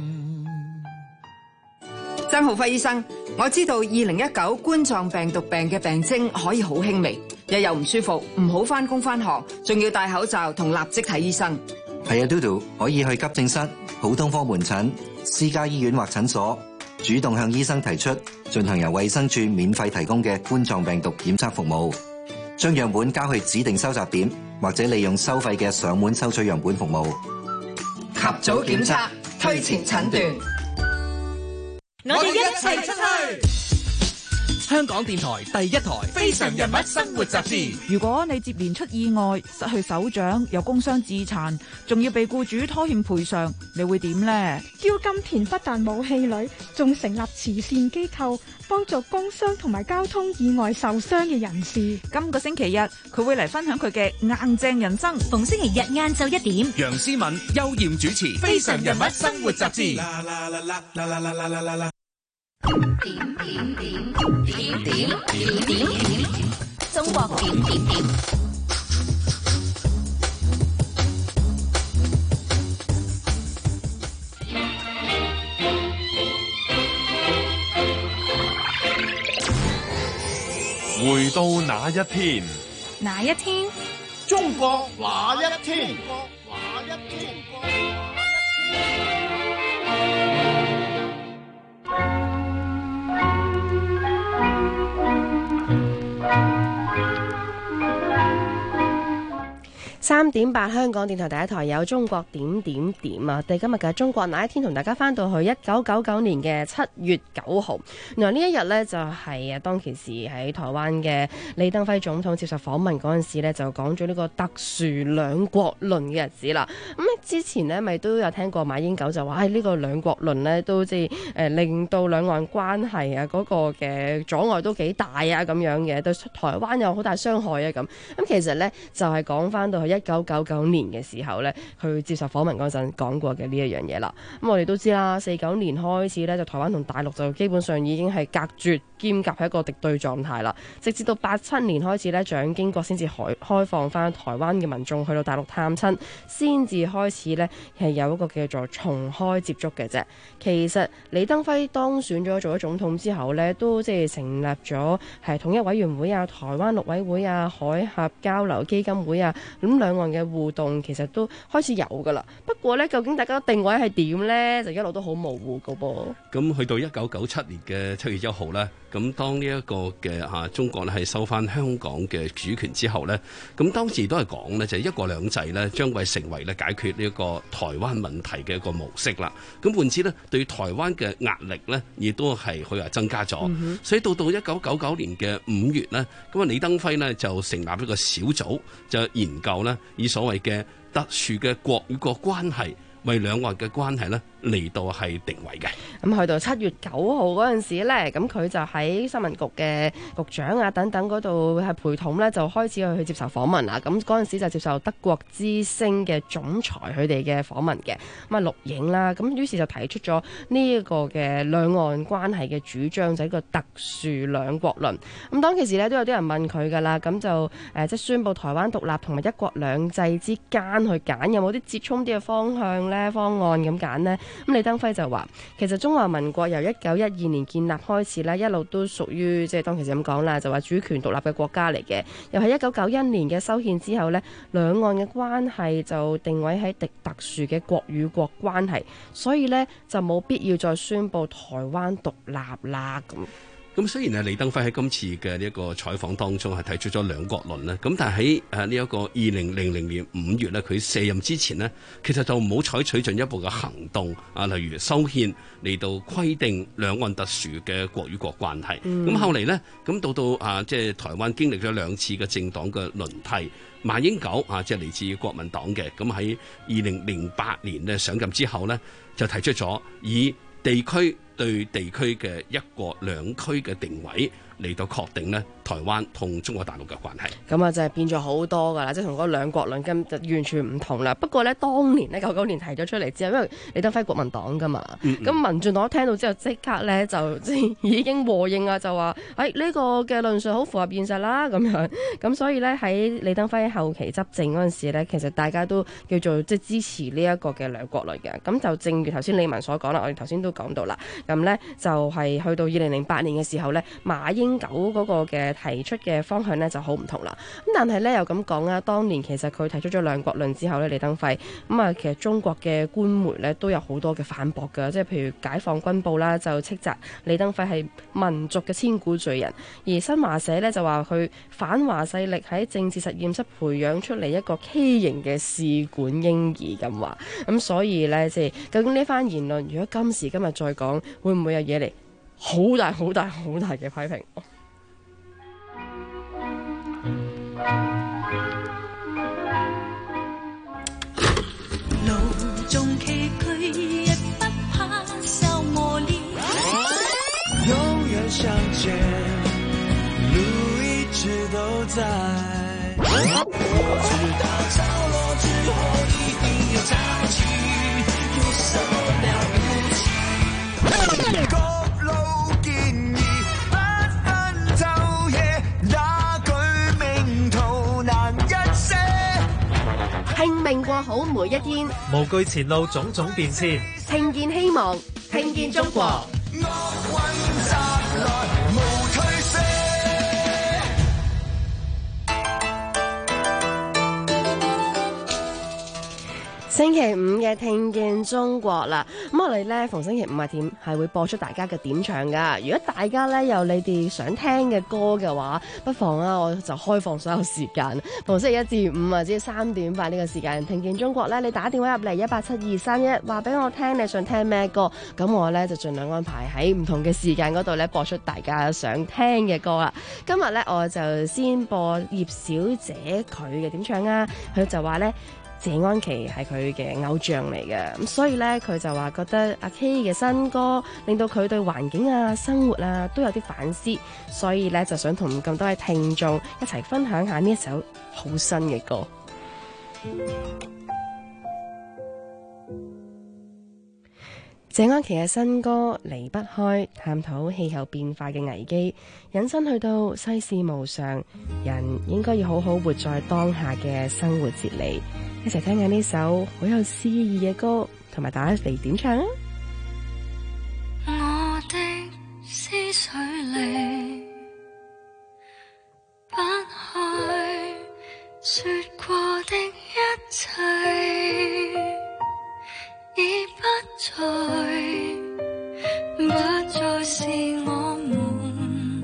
曾浩輝醫生，我知道2019冠狀病毒病嘅病徵可以好輕微，一有唔舒服唔好返工返學，仲要戴口罩同立即睇醫生。 係啊，嘟嘟可以去急症室、普通科門診、私家醫院或診所，主動向醫生提出進行由衛生署免費提供嘅冠狀病毒檢測服務，將樣本交去指定收集點，或者利用收費嘅上門收取樣本服務。 及早檢測，推前診斷。 我哋一齊出去。 香港電台第一台《非常人物生活雜誌》。 如果你接連出意外，失去手掌，有工傷自殘，仲要被僱主拖欠賠償，你會點呢？ 蕭金田不但冇氣餒，仲成立慈善機構，幫助工傷同埋交通意外受傷嘅人士。 今個星期日，佢會嚟分享佢嘅硬正人生。 逢星期日晏晝1點， 楊思敏、邱艷主持《非常人物生活雜誌》。 中國點點點。 回到那一天， 哪一天？ 中國那一天？ 3點8，香港電台第一台有中國點點點啊！我哋今日嘅中國那一天同大家翻到去1999年嘅7月9號。原來呢一日呢，就係當其時喺台灣嘅李登輝總統接受訪問嗰陣時呢，就講咗呢個特殊兩國論嘅日子啦。咁之前呢，咪都有聽過馬英九就話，呢個兩國論呢，都即係令到兩岸關係啊嗰個嘅阻礙都幾大啊咁樣嘅，對台灣有好大傷害啊咁。咁其實呢，就係講翻到去1999年嘅時候呢，佢接受訪問嗰陣講過嘅呢一樣嘢啦。咁我哋都知啦，49年開始呢，就台灣同大陸就基本上已經係隔絕兼夾喺一個敵對狀態啦。直至到87年開始呢，蔣經國先至開放翻台灣嘅民眾去到大陸探親，先至開始呢係有一個叫做重開接觸嘅啫。其實李登輝當選咗做咗總統之後呢，都即係成立咗係統一委員會啊、台灣陸委會啊、海峽交流基金會啊，咁兩岸嘅互動其實都開始有噶啦。不過呢，究竟大家定位係點呢？就一路都好模糊噶噃。 咁去到1997年嘅7月1號呢，咁當呢一個嘅中國咧係收翻香港嘅主權之後呢，咁當時都係講呢，就係一國兩制呢將會成為咧解決呢一個台灣問題嘅一個模式啦。咁換之呢，對台灣嘅壓力呢亦都係佢話增加咗。所以到1999年嘅5月呢，咁啊李登輝呢就成立一個小組，就研究呢以所謂嘅特殊嘅國與國關係，為兩岸嘅關係呢嚟到係定位嘅。 咁去到7月9號嗰陣時呢，咁佢就喺新聞局嘅局長啊等等嗰度係陪同呢，就開始去接受訪問啦。咁嗰陣時就接受德國之聲嘅總裁佢哋嘅訪問嘅，咁啊錄影啦。咁於是就提出咗呢一個嘅兩岸關係嘅主張，就係一個特殊兩國論。咁當其時呢，都有啲人問佢噶啦，咁就即係宣布台灣獨立同埋一國兩制之間去揀，有冇啲折衷啲嘅方案咁揀呢？咁李登輝就話，其實中華民國由1912年建立開始呢，一路都屬於即係當其時咁講啦，就話主權獨立嘅國家嚟嘅。又喺1991年嘅修憲之後呢，兩岸嘅關係就定位喺特殊嘅國與國關係，所以呢，就冇必要再宣布台灣獨立啦咁。 咁雖然李登輝喺今次嘅呢一個採訪當中係提出咗兩國論咧，咁但係喺呢一個2000年5月咧，佢卸任之前呢，其實就冇採取進一步嘅行動啊，例如修憲嚟到規定兩岸特殊嘅國與國關係。咁後嚟呢，咁到即係台灣經歷咗2次嘅政黨嘅輪替，馬英九即係嚟自國民黨嘅，咁喺2008年咧上任之後呢，就提出咗以地區對地區嘅一國兩區嘅定位嚟到確定呢台灣同中國大陸嘅關係。 咁啊，就係變咗好多噶啦，即係同嗰個兩國論根就完全唔同啦。不過呢，當年呢99年提咗出嚟之後，因為李登輝國民黨噶嘛，咁民進黨聽到之後即刻呢就已經和應啊，就話呢個嘅論述好符合現實啦咁樣。咁所以呢，喺李登輝後期執政嗰陣時呢，其實大家都叫做即係支持呢一個嘅兩國論嘅。咁就正如頭先李文所講啦，我哋頭先都講到啦。咁呢，就係去到2008年嘅時候呢，馬英九嗰個嘅提出嘅方向呢就好唔同啦。咁但係呢，又咁講啊，當年其實佢提出咗兩國論之後呢，李登輝咁啊，其實中國嘅官媒呢都有好多嘅反駁㗎，即係譬如解放軍報啦就斥責李登輝係民族嘅千古罪人，而新華社呢就話佢反華勢力喺政治實驗室培養出嚟一個畸形嘅試管嬰兒咁話。咁所以呢，即係究竟呢番言論如果今時今日再講，會唔會有嘢嚟好大好大好大嘅批評？ 路中崎嶇，亦不怕受磨練。 永遠相見，路一直都在。我知道潮落之後一定有潮起，有什麼了不起？各路建議不分晝夜，那句名圖難一些。 拼命過好每一天， 無懼前路種種變遷， 聽見希望，聽見中國。星期五嘅聽見中國啦，咁我哋呢逢星期五係會播出大家嘅點唱噶。如果大家呢有你哋想聽嘅歌嘅話，不妨我就開放所有時間，逢星期一至五即係3點半呢個時間，聽見中國呢，你打電話入嚟187-231，話俾我聽你想聽咩歌，咁我呢就盡量安排喺唔同嘅時間嗰度呢播出大家想聽嘅歌啦。今日呢，我就先播葉小姐佢嘅點唱啊，佢就話呢，謝安琪係佢嘅偶像嚟嘅，咁所以呢，佢就話覺得阿 K 嘅新歌令到佢對環境啊、生活啊都有啲反思，所以呢，就想同咁多位聽眾一齊分享下呢一首好新嘅歌。謝安琪嘅新歌離不開探討氣候變化嘅危機，引申去到世事無常，人應該要好好活在當下嘅生活哲理。一齊聽下呢首好有詩意嘅歌，同埋大家嚟點唱啊！ 我的思緒離不開說過的一切，已不再是我們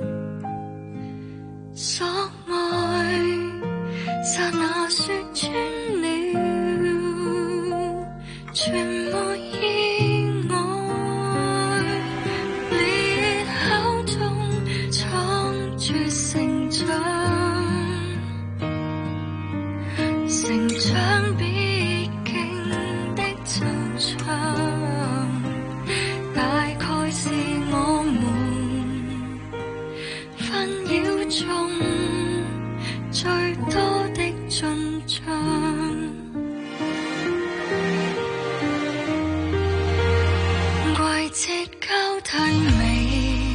所愛，剎那說穿了，全沒意外，烈口中藏住成長，成長必經的惆悵。是我們紛擾中最多的進帳，季節交替未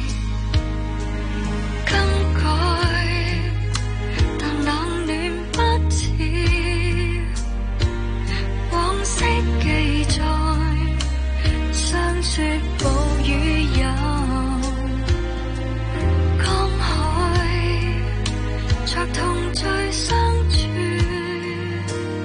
更改，但冷暖不似往昔記載，相說暴雨有江海，着同在相處，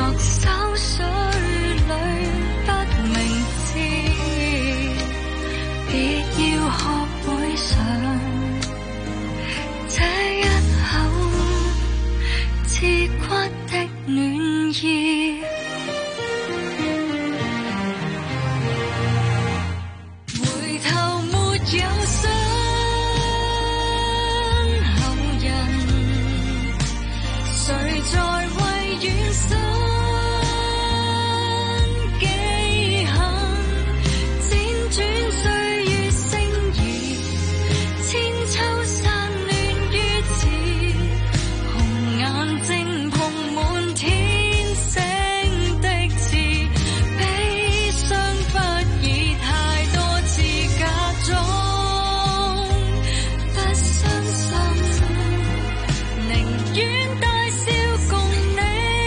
手水裏不明智，別要學會上這一口刺骨的暖意。回頭沒有身後人，誰在為遠身記恨？輾轉歲月星移，千秋散亂於此，紅眼睛碰滿天星的刺，悲傷不已太多次假裝不相信，寧願大笑共你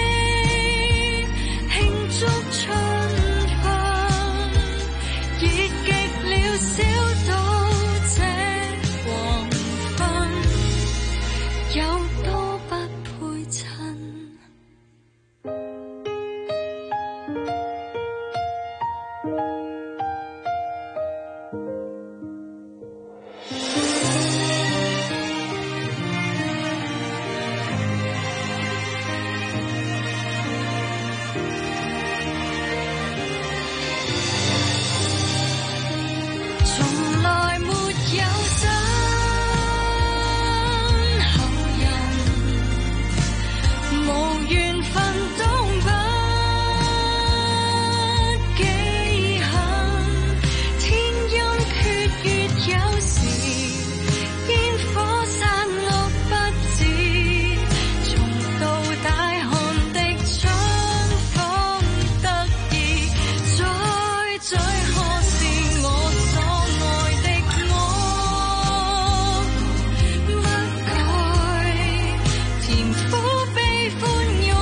慶祝春分，已極了小到這黃昏，有多不配襯。從來沒有身後人，無緣分都不記恨，天陰缺月有時，煙火散落不止，重到大寒的春風得意，再再可是我所愛的我，不改甜苦悲歡用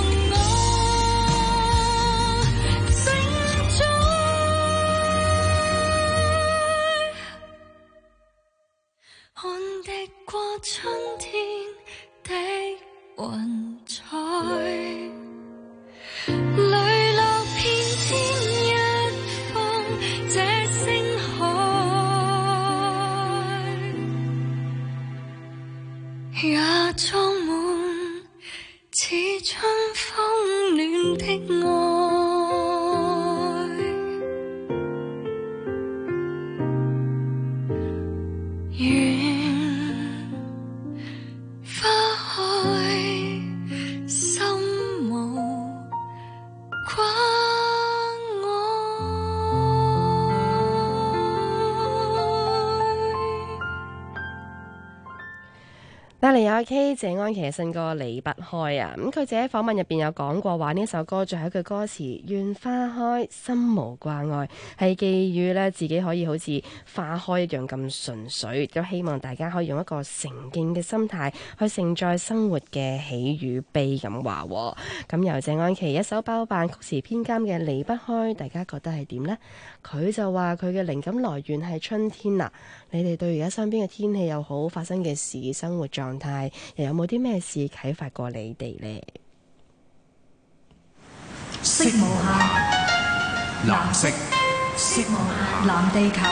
我承載。看敵過春天的雲彩，淚落遍天一方這星海，也裝滿似春風暖的愛。願花開心無掛帶嚟有阿 K 謝安琪嘅新歌離不開啊，咁佢自己喺訪問入邊有講過話呢首歌最後一句歌詞願花開心無掛礙，係寄予呢自己可以好似花開一樣咁純粹，都希望大家可以用一個誠敬嘅心態去承載生活嘅喜與悲咁話。咁由謝安琪一手包辦曲詞編監嘅離不開，大家覺得係點呢？佢就話佢嘅靈感來源係春天啦。你哋對而家身邊嘅天氣又好，發生嘅事，生活狀態又有冇啲咩事啟發過你哋呢？ 色無限，藍色，色無限，藍地球。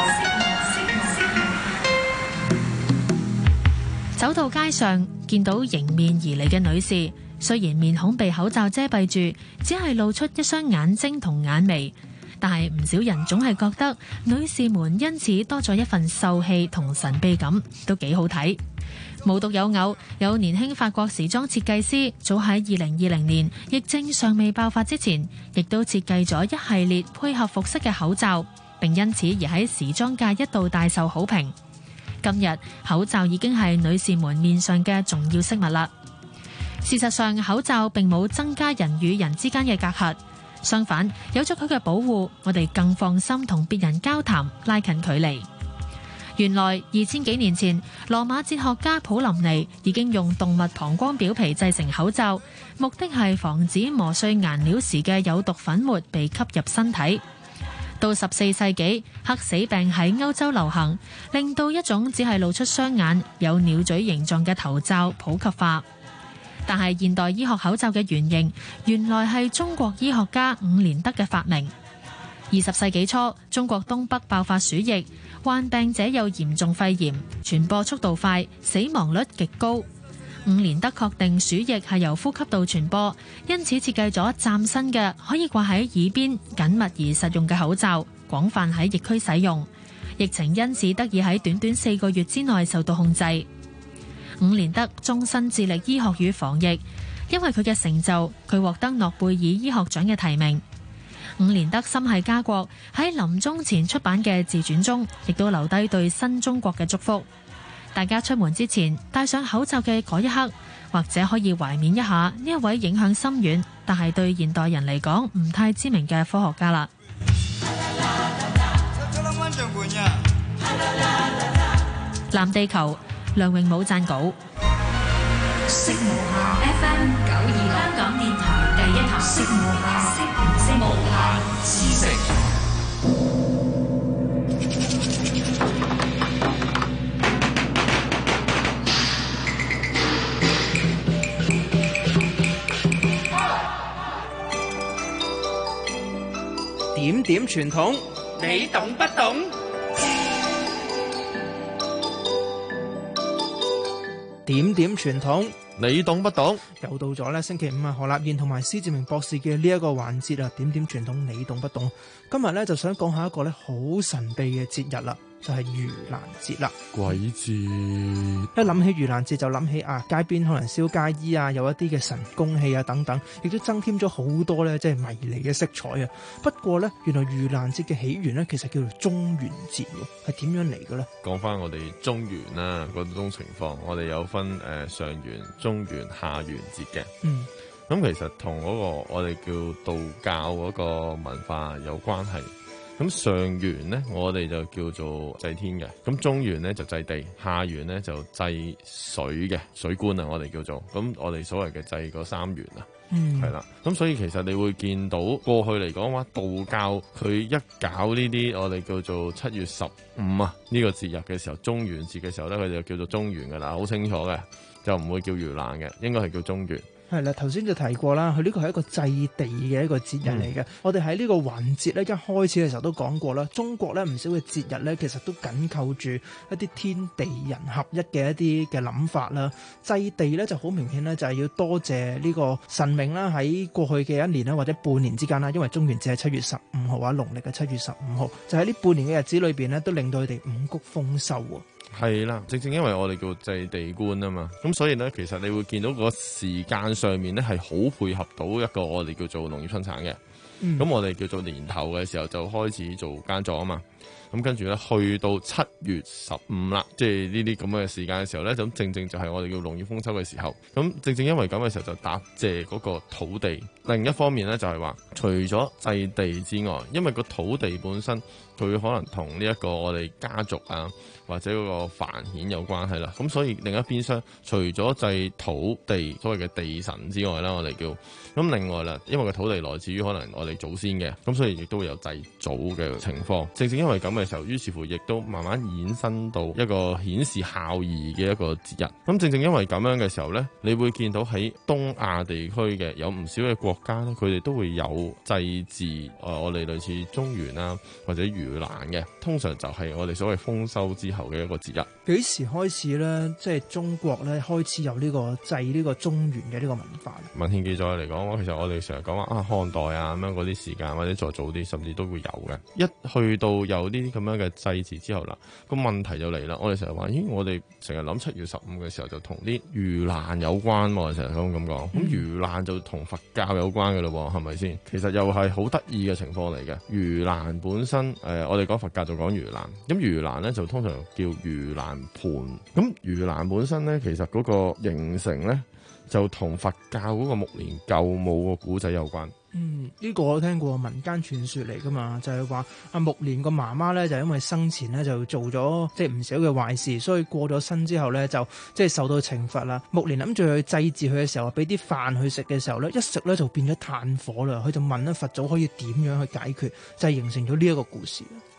走到街上，見到迎面而嚟嘅女士，雖然面孔被口罩遮蔽住，只係露出一雙眼睛同眼眉，但係唔少人總係覺得女士們因此多咗一份秀氣同神秘感，都幾好睇。無獨有偶，有年輕法國時裝設計師早喺2020年疫症尚未爆發之前，亦都設計咗一系列配合服飾嘅口罩，並因此而喺時裝界一度大受好評。今日口罩已經係女士們面上嘅重要飾物啦。事實上，口罩並冇增加人與人之間嘅隔閡，相反，有咗佢嘅保護，我哋更放心同別人交談，拉近距離。原來2000幾年前，羅馬哲學家普林尼已經用動物膀胱表皮製成口罩，目的係防止磨碎顏料時嘅有毒粉末被吸入身體。到14世紀，黑死病喺歐洲流行，令到一種只係露出雙眼、有鳥嘴形狀嘅頭罩普及化。 但係現代醫學口罩嘅原型原來係中國醫學家伍連德嘅發明。20世紀初，中國東北爆發鼠疫，患病者有嚴重肺炎，傳播速度快，死亡率極高。伍連德確定鼠疫係由呼吸道傳播，因此設計咗嶄新嘅可以掛喺耳邊、緊密而實用嘅口罩，廣泛喺疫區使用。疫情因此得以喺短短4個月之內受到控制。伍連德終身致力醫學與防疫，因為佢嘅成就，佢獲得諾貝爾醫學獎嘅提名。伍連德心繫家國，喺臨終前出版嘅自傳中，亦都留低對新中國嘅祝福。大家出門之前戴上口罩嘅嗰一刻，或者可以懷緬一下呢一位影響深遠，但係對現代人嚟講唔太知名嘅科學家啦。藍地球，梁詠武撰稿。 色無限 FM 92香港電台第一台，色無限，無限知識。 點點傳統，你懂不懂？點點傳統， 你懂不懂？ 又到咗咧星期五啊，何立燕同埋施志明博士嘅呢一個環節啊，點點傳統，你懂不懂？今日咧就想講下一個咧好神秘嘅節日啦，就係盂蘭節啦。 鬼節， 一諗起盂蘭節就諗起街邊可能燒街衣啊，有一啲嘅神功戲啊等等，亦都增添咗好多咧即係迷離嘅色彩啊。不過咧，原來盂蘭節嘅起源咧其實叫做中元節，係點樣嚟嘅咧？ 講翻我哋中元啦嗰種情況，我哋有分上元、中元、下元節嘅。咁其實同嗰個我哋叫道教嗰個文化有關係。咁上元呢，我哋就叫做祭天嘅；咁中元呢，就祭地，下元呢，就祭水嘅水官啊，我哋叫做。咁我哋所謂嘅祭嗰3元啊，係啦。咁所以其實你會見到過去嚟講話，道教佢一搞呢啲我哋叫做7月15啊呢個節日嘅時候，中元節嘅時候咧，佢就叫做中元噶啦，好清楚嘅，就唔會叫盂蘭嘅，應該係叫中元。 係啦，頭先就提過啦，佢呢個係一個祭地嘅一個節日嚟嘅。我哋喺呢個環節咧，一開始嘅時候都講過啦，中國咧唔少嘅節日咧，其實都緊扣住一啲天地人合一嘅一啲嘅諗法啦。祭地咧就好明顯咧，就係要多謝呢個神明啦，喺過去嘅一年啦或者半年之間啦，因為中元節係7月15號啊，農曆嘅7月15號，就喺呢半年嘅日子裏邊咧，都令到佢哋五穀豐收喎。 係啦，正因為我哋叫祭地官啊嘛，咁所以咧，其實你會見到個時間上面咧係好配合到一個我哋叫做農業生產嘅。咁我哋叫做年頭嘅時候就開始做耕作啊嘛，咁跟住咧去到7月15啦，即係呢啲咁嘅時間嘅時候咧，咁正就係我哋叫農業豐收嘅時候。咁正因為咁嘅時候就答謝嗰個土地。另一方面咧就係話，除咗祭地之外，因為個土地本身佢可能同呢一個我哋家族啊或者嗰個繁衍有關係啦，咁所以另一邊廂除咗祭土地所謂嘅地神之外啦，我哋叫咁另外啦，因為個土地來自於可能我哋祖先嘅，咁所以亦都會有祭祖嘅情況。正因為咁嘅時候，於是乎亦都慢慢衍生到一個顯示孝義嘅一個節日。咁正因為咁樣嘅時候呢，你會見到喺東亞地區嘅有唔少嘅國家呢，佢哋都會有祭祀我哋類似中元啊或者盂蘭嘅，通常就係我哋所謂豐收之後嘅一個節日。 幾時開始呢？即係中國咧開始有呢個祭呢個中元嘅呢個文化。 文獻記載嚟講，其實我哋成日講話漢代啊咁樣嗰啲時間，或者再早啲，甚至都會有嘅。一去到有呢啲咁樣嘅祭祀之後啦，個問題就嚟啦。我哋成日話，咦，我哋成日諗7月15嘅時候就同啲盂蘭有關喎，成日咁講。咁盂蘭就同佛教有關嘅咯，係咪先？其實又係好得意嘅情況嚟嘅。盂蘭本身我哋講佛教就講盂蘭，咁盂蘭咧就通常叫盂蘭盆。咁盂蘭本身咧，其實嗰個形成咧就同佛教嗰個目連救母個古仔有關。 呢個我聽過民間傳說嚟噶嘛，就係話阿目連個媽媽咧就因為生前咧就做咗即係唔少嘅壞事，所以過咗身之後咧就即係受到懲罰啦。目連諗住去祭祀佢嘅時候，俾啲飯去食嘅時候咧，一食咧就變咗炭火啦。佢就問佛祖可以點樣去解決，就係形成咗呢一個故事。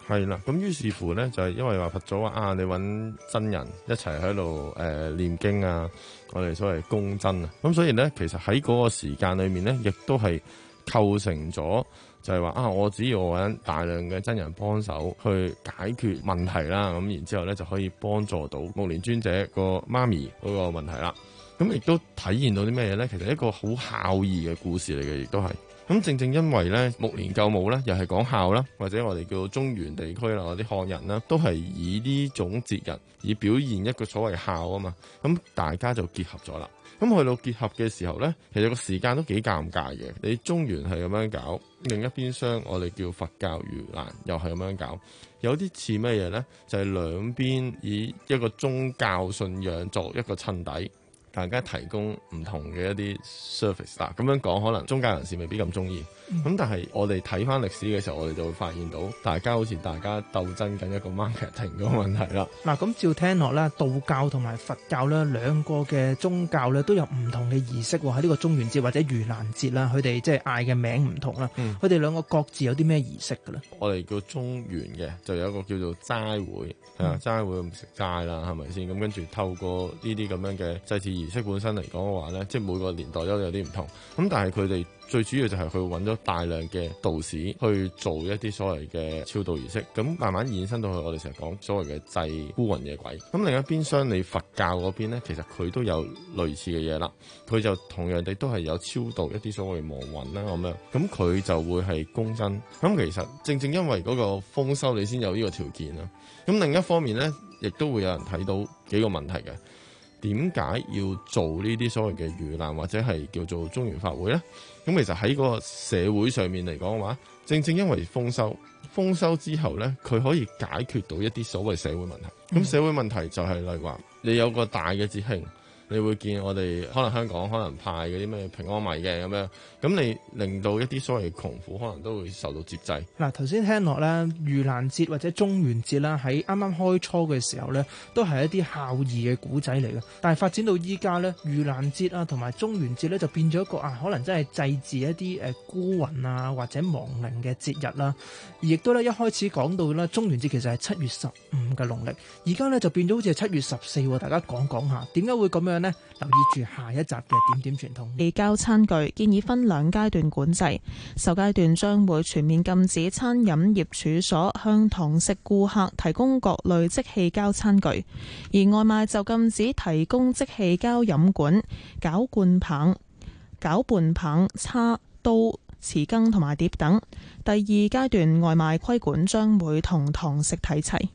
係啦，咁於是乎咧就係因為話佛祖話啊，你揾真人一齊喺度念經啊，我哋所謂供真啊，咁所以咧其實喺嗰個時間裏面咧，亦都係構成咗就係話啊，我只要揾大量嘅真人幫手去解決問題啦，咁然之後咧就可以幫助到目連尊者個媽咪嗰個問題啦。咁亦都體現到啲咩嘢咧？其實一個好孝義嘅故事嚟嘅，亦都係。咁正正因為咧目連救母咧，又係講孝啦，或者我哋叫做中原地區啦，或者漢人啦，都係以呢種節日以表現一個所謂孝啊嘛。咁大家就結合咗啦。咁去到結合嘅時候咧，其實個時間都幾尷尬嘅。你中原係咁樣搞，另一邊廂我哋叫佛教盂蘭又係咁樣搞，有啲似咩嘢咧？就係兩邊以一個宗教信仰作一個襯底。大家提供唔同嘅一啲 service 啦，咁樣講可能宗教人士未必咁中意，咁但係我哋睇翻歷史嘅時候，我哋就會發現到大家好似大家鬥爭緊一個 marketing 嗰個問題啦。 嗱，咁照聽落咧，道教同埋佛教咧兩個嘅宗教咧都有唔同嘅儀式喎，喺呢個中元節或者盂蘭節啦，佢哋即係嗌嘅名唔同啦。佢哋兩個各自有啲咩儀式㗎咧？ 我哋叫中元嘅就有一個叫做齋會，齋會唔食齋啦，係咪先？咁跟住透過呢啲咁樣嘅祭祀儀式本身嚟講嘅話咧，即係每個年代都有啲唔同。咁但係佢哋最主要就係佢揾咗大量嘅道士去做一啲所謂嘅超度儀式，咁慢慢衍生到去我哋成日講所謂嘅祭孤魂野鬼。咁另一邊廂你佛教嗰邊咧，其實佢都有類似嘅嘢啦。佢就同樣地都係有超度一啲所謂亡魂啦咁樣，咁佢就會係供真。咁其實正正因為嗰個豐收，你先有呢個條件啦。咁另一方面咧，亦都會有人睇到幾個問題嘅。點解要做呢啲所謂嘅盂蘭或者係叫做中元法會呢？咁其實喺個社會上面嚟講嘅話，正正因為豐收之後呢，佢可以解決到一啲所謂社會問題。咁社會問題就係例如話，你有個大嘅節慶，你會見我哋可能香港可能派嗰啲咩平安米嘅咁樣，咁你令到一啲所謂窮苦可能都會受到接濟。 嗱，頭先聽落咧，盂蘭節或者中元節啦，喺啱啱開初嘅時候咧，都係一啲孝義嘅古仔嚟嘅。但係發展到依家咧，盂蘭節啊同埋中元節咧就變咗一個可能真係祭祀一啲孤魂啊或者亡靈嘅節日啦。而亦都咧一開始講到啦，中元節其實係7月15嘅農曆，而家咧就變咗好似係7月14。大家講下點解會咁樣呢？留意住下一集嘅點點傳統。 地膠餐具建議分2階段管制，首階段將會全面禁止餐飲業處所向堂食顧客提供各類即棄膠餐具，而外賣就禁止提供即棄膠飲管、攪拌棒、叉、刀、匙羹同埋碟等。第2階段外賣規管將會同堂食睇齊。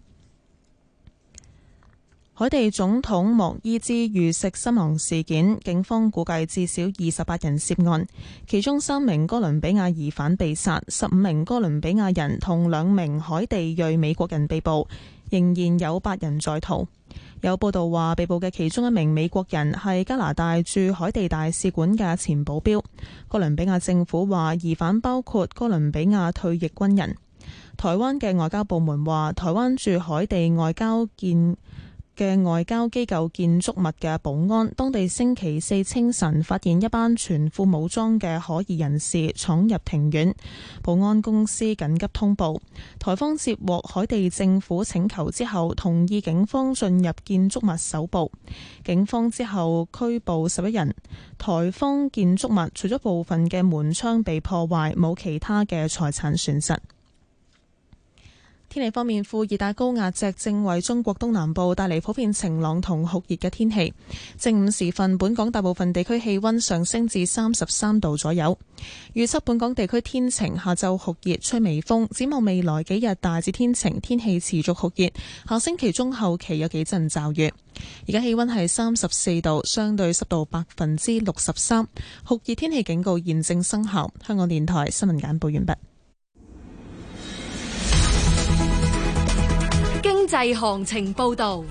海地總統莫伊茲遇刺身亡事件，警方估計至少28人涉案，其中3名哥倫比亞疑犯被殺，15名哥倫比亞人同2名海地裔美國人被捕，仍然有8人在逃。有報道話，被捕嘅其中1名美國人係加拿大駐海地大使館嘅前保鏢。哥倫比亞政府話，疑犯包括哥倫比亞退役軍人。台灣嘅外交部門話，台灣駐海地外交機構建築物嘅保安，當地星期4清晨發現一班全副武裝嘅可疑人士闖入庭院，保安公司緊急通報，台方接獲海地政府請求之後，同意警方進入建築物搜捕，警方之後拘捕11人。台方建築物除咗部分嘅門窗被破壞，冇其他嘅財產損失。天氣方面，副熱帶高壓脊正為中國東南部帶嚟普遍晴朗同酷熱嘅天氣。正午時分，本港大部分地區氣溫上升至33度左右。預測本港地區天晴，下晝酷熱，吹微風。展望未來幾日大致天晴，天氣持續酷熱。下星期中後期有幾陣驟雨。而家氣溫係34度，相對濕度63%。酷熱天氣警告現正生效。香港電台新聞簡報完畢。 經濟行情報道。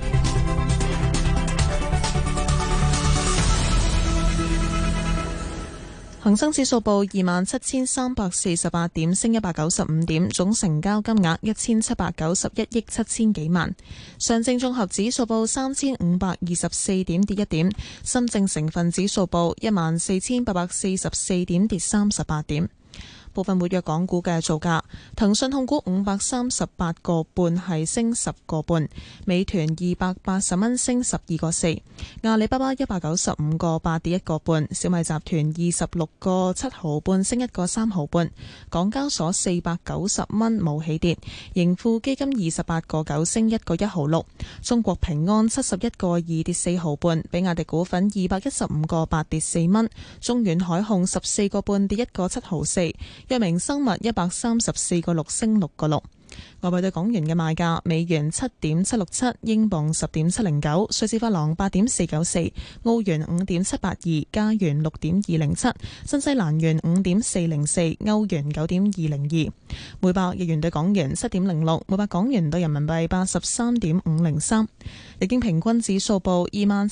恒生指數報27,348點，升195點，總成交金額1791億7千幾萬。上證綜合指數報3524點，跌1點。深證成分指數報14,844點，跌38點。 部分活躍港股嘅造價：騰訊控股538個半係升10個半，美團280蚊升12個4，阿里巴巴195個8跌1個半，小米集團26個7毫半升1個3毫半，港交所490蚊冇起跌，盈富基金28個9升1個1毫6，中國平安71個2跌4毫半，比亞迪股份215個8跌4蚊，中遠海控14個半跌1個7毫4，藥明生物134個6升6個6。外幣對港元嘅賣價：美元7.767，英鎊10.709，瑞士法郎8.494，澳元5.782，加元6.207，新西蘭元5.404，歐元9.202。每百日元對港元7.06，每百港元對人民幣83.503。日經平均指數報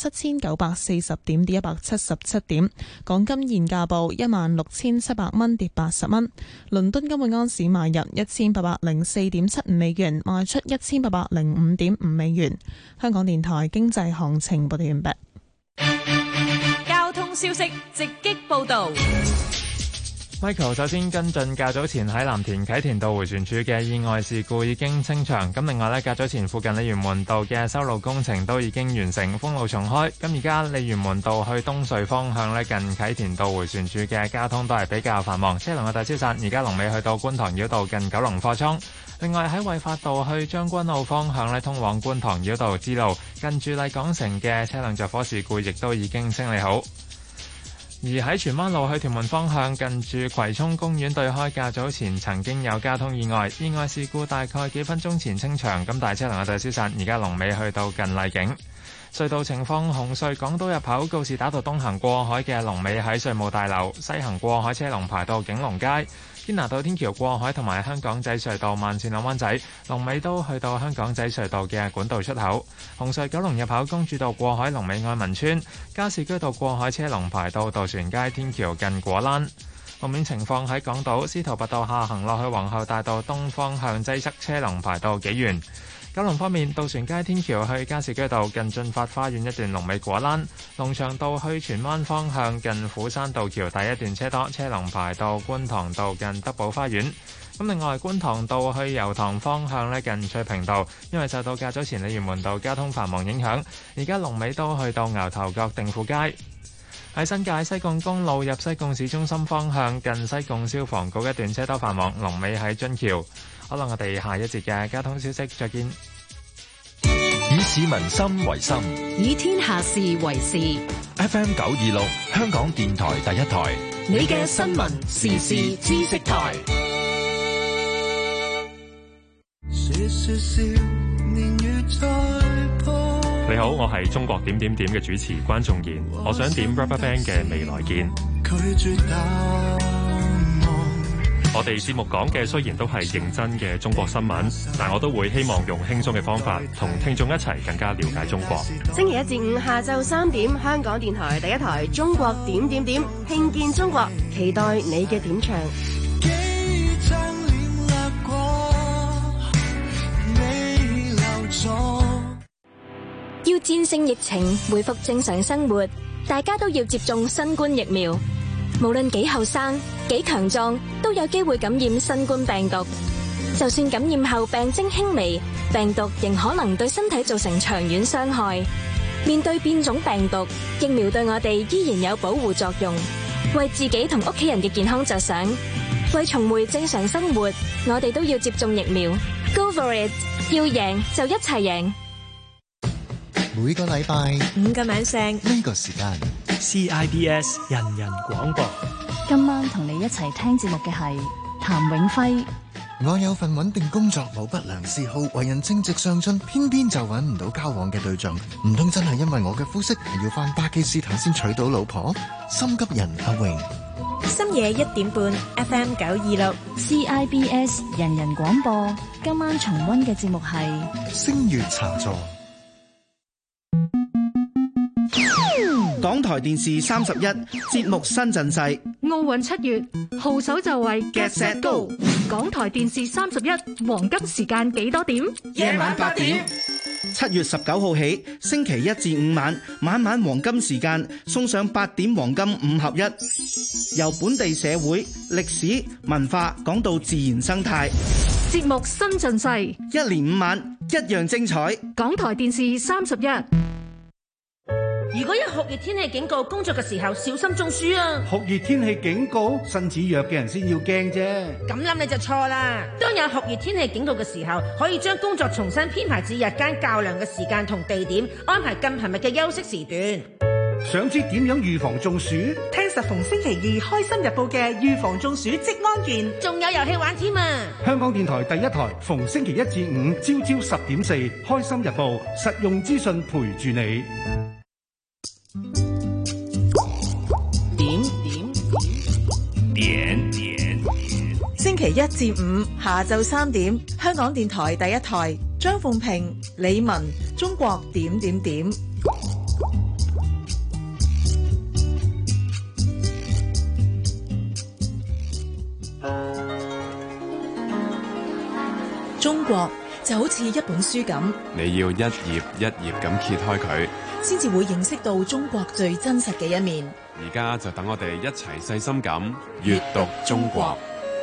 27,940點，跌177點。港金現價報16,700蚊，跌80蚊。倫敦金每盎司買入1804.75美元，賣出1805.5美元。香港電台經濟行情報道完畢。 交通消息直擊報道。 Michael 首先跟進較早前喺藍田啟田道迴旋處嘅意外事故已經清場，咁另外呢，較早前附近鯉魚門道嘅修路工程都已經完成，封路重開。咁而家鯉魚門道去東隧方向呢，近啟田道迴旋處嘅交通都係比較繁忙，車龍嘅大消散。而家龍尾去到觀塘繞道近九龍貨倉。另外喺衛發道去將軍澳方向呢，通往觀塘繞道支路近住麗港城嘅車輛着火事故亦都已經清理好。而喺荃灣路去屯門方向，近住葵涌公園對開，較早前曾經有交通意外，意外事故大概幾分鐘前清場，咁大車龍嘅大消散。而家龍尾去到近麗景。隧道情況：紅隧港島入口告士打道東行過海嘅龍尾喺稅務大樓，西行過海車龍排到景隆街。堅拿道天橋過海同埋香港仔隧道慢線兩灣仔龍尾都去到香港仔隧道嘅管道出口。紅隧九龍入口公主道過海龍尾愛民村，加士居道過海車龍排到渡船街天橋近果欄。路面情況喺港島司徒拔道下行落去皇后大道東方向擠塞，車龍排到紀元。九龍方面，渡船街天橋去加士居道近駿發花園一段龍尾果欄，龍翔道去荃灣方向近虎山道橋第一段車多，車龍排到觀塘道近德寶花園。咁另外，觀塘道去油塘方向呢，近翠屏道，因為受到較早前鯉魚門道交通繁忙影響，而家龍尾都去到牛頭角定富街。喺新界西貢公路入西貢市中心方向，近西貢消防局一段車多繁忙，龍尾喺津橋。好啦，我哋下一節嘅交通消息再見。 以市民心為心， 以天下事為事。 FM 926，香港電台第一台， 你嘅新聞時事知識台。 你好，我係中國點點點嘅主持關仲賢，我想點 RubberBand 嘅未來見。我哋節目講嘅雖然都係認真嘅中國新聞，但我都會希望用輕鬆嘅方法同聽眾一齊更加了解中國。 星期一至五下晝3點，香港電台第一台中國點點點，聽見中國，期待你嘅點唱。 要戰勝疫情，恢復正常生活，大家都要接種新冠疫苗。無論幾後生、幾強壯，都有機會感染新冠病毒。就算感染後病徵輕微，病毒仍可能對身體造成長遠傷害。面對變種病毒，疫苗對我哋依然有保護作用。為自己同屋企人嘅健康着想，為重回正常生活，我哋都要接種疫苗。Go for it！ 要贏就一齊贏。 每個禮拜 5個晚上呢個時間 CIBS 人人廣播。 今晚同你一齊聽節目嘅係譚永輝。 我有份穩定工作，冇不良嗜好，為人正直上進，偏偏就揾唔到交往嘅對象。唔通真係因為我嘅膚色係要返巴基斯坦先娶到老婆？心急人阿榮。 深夜1點半 FM 926 CIBS 人人廣播。今晚重溫嘅節目係星月茶座。 港台電視31節目新陣勢， 奧運7月，號手就位 Get Set Go。 港台電視31黃金時間幾多點？ 夜晚8點。 7月19號起，星期1至5晚晚黃金時間送上8點黃金5合1，由本地社會、歷史、文化講到自然生態， 節目新陣勢， 一連5晚一樣精彩。 港台電視31。 如果有酷熱天氣警告，工作嘅時候小心中暑啊！ 酷熱天氣警告，身子弱嘅人先要驚啫。 咁諗你就錯啦。當有酷熱天氣警告嘅時候，可以將工作重新編排至日間較涼嘅時間同地點，安排更頻密嘅休息時段。 想知點樣預防中暑？ 聽實逢星期2《開心日報》嘅預防中暑職安健， 仲有遊戲玩添啊！ 香港電台第一台，逢星期1至5朝10點4，《開心日報》實用資訊陪住你。 點星期1至5下晝3點，香港電台第一台，張鳳平、李文，中國點點點。中國就好似一本書咁， 你要一頁一頁咁揭開佢， 先至會認識到中國最真實嘅一面。 而家就等我哋一齊細心咁閱讀中國。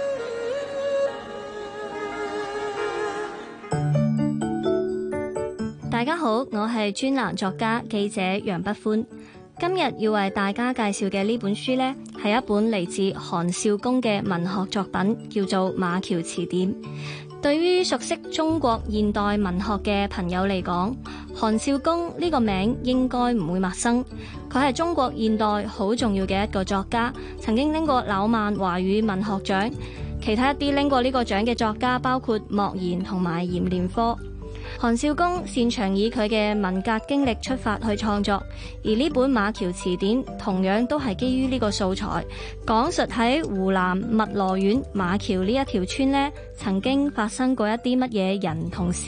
大家好，我係專欄作家記者楊不歡。今日要為大家介紹嘅呢本書呢，係一本嚟自韓少功嘅文學作品，叫做《馬橋詞典》。對於熟悉中國現代文學嘅朋友嚟講，韓少功呢個名應該唔會陌生。佢係中國現代好重要嘅一個作家，曾經拎過紐曼華語文學獎。其他一啲拎過呢個獎嘅作家包括莫言同埋閻連科。韓少功擅長以佢嘅文革經歷出發去創作，而呢本《馬橋詞典》同樣都係基於呢個素材，講述喺湖南汨羅縣馬橋呢一條村呢，曾經發生過一啲乜嘢人同事。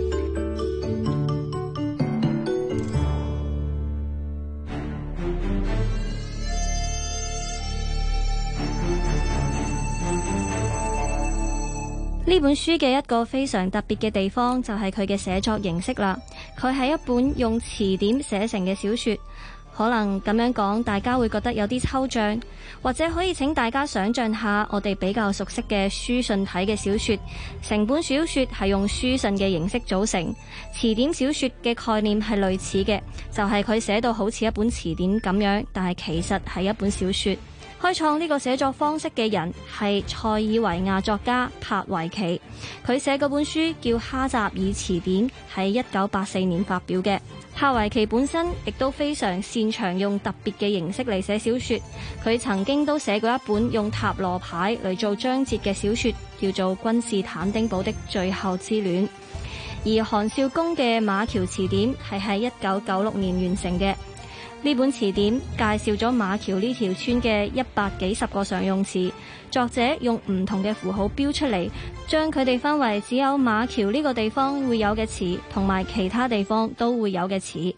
呢本書嘅一個非常特別嘅地方就係佢嘅寫作形式啦。佢係一本用詞典寫成嘅小說，可能咁樣講大家會覺得有啲抽象，或者可以請大家想象下我哋比較熟悉嘅書信體嘅小說，成本小說係用書信嘅形式組成，詞典小說嘅概念係類似嘅，就係佢寫到好似一本詞典咁樣，但係其實係一本小說。開創呢個寫作方式嘅人係塞爾維亞作家柏維奇，佢寫嗰本書叫《哈扎爾詞典》，喺1984年發表嘅。柏維奇本身亦都非常擅長用特別嘅形式嚟寫小說，佢曾經都寫過一本用塔羅牌嚟做章節嘅小說，叫做《君士坦丁堡的最後之戀》。而韓少功嘅《馬橋詞典》係喺1996年完成嘅。呢本詞典介紹咗馬橋呢條村嘅100幾十個常用詞，作者用唔同嘅符號標出嚟，將佢哋分為只有馬橋呢個地方會有嘅詞，同埋其他地方都會有嘅詞。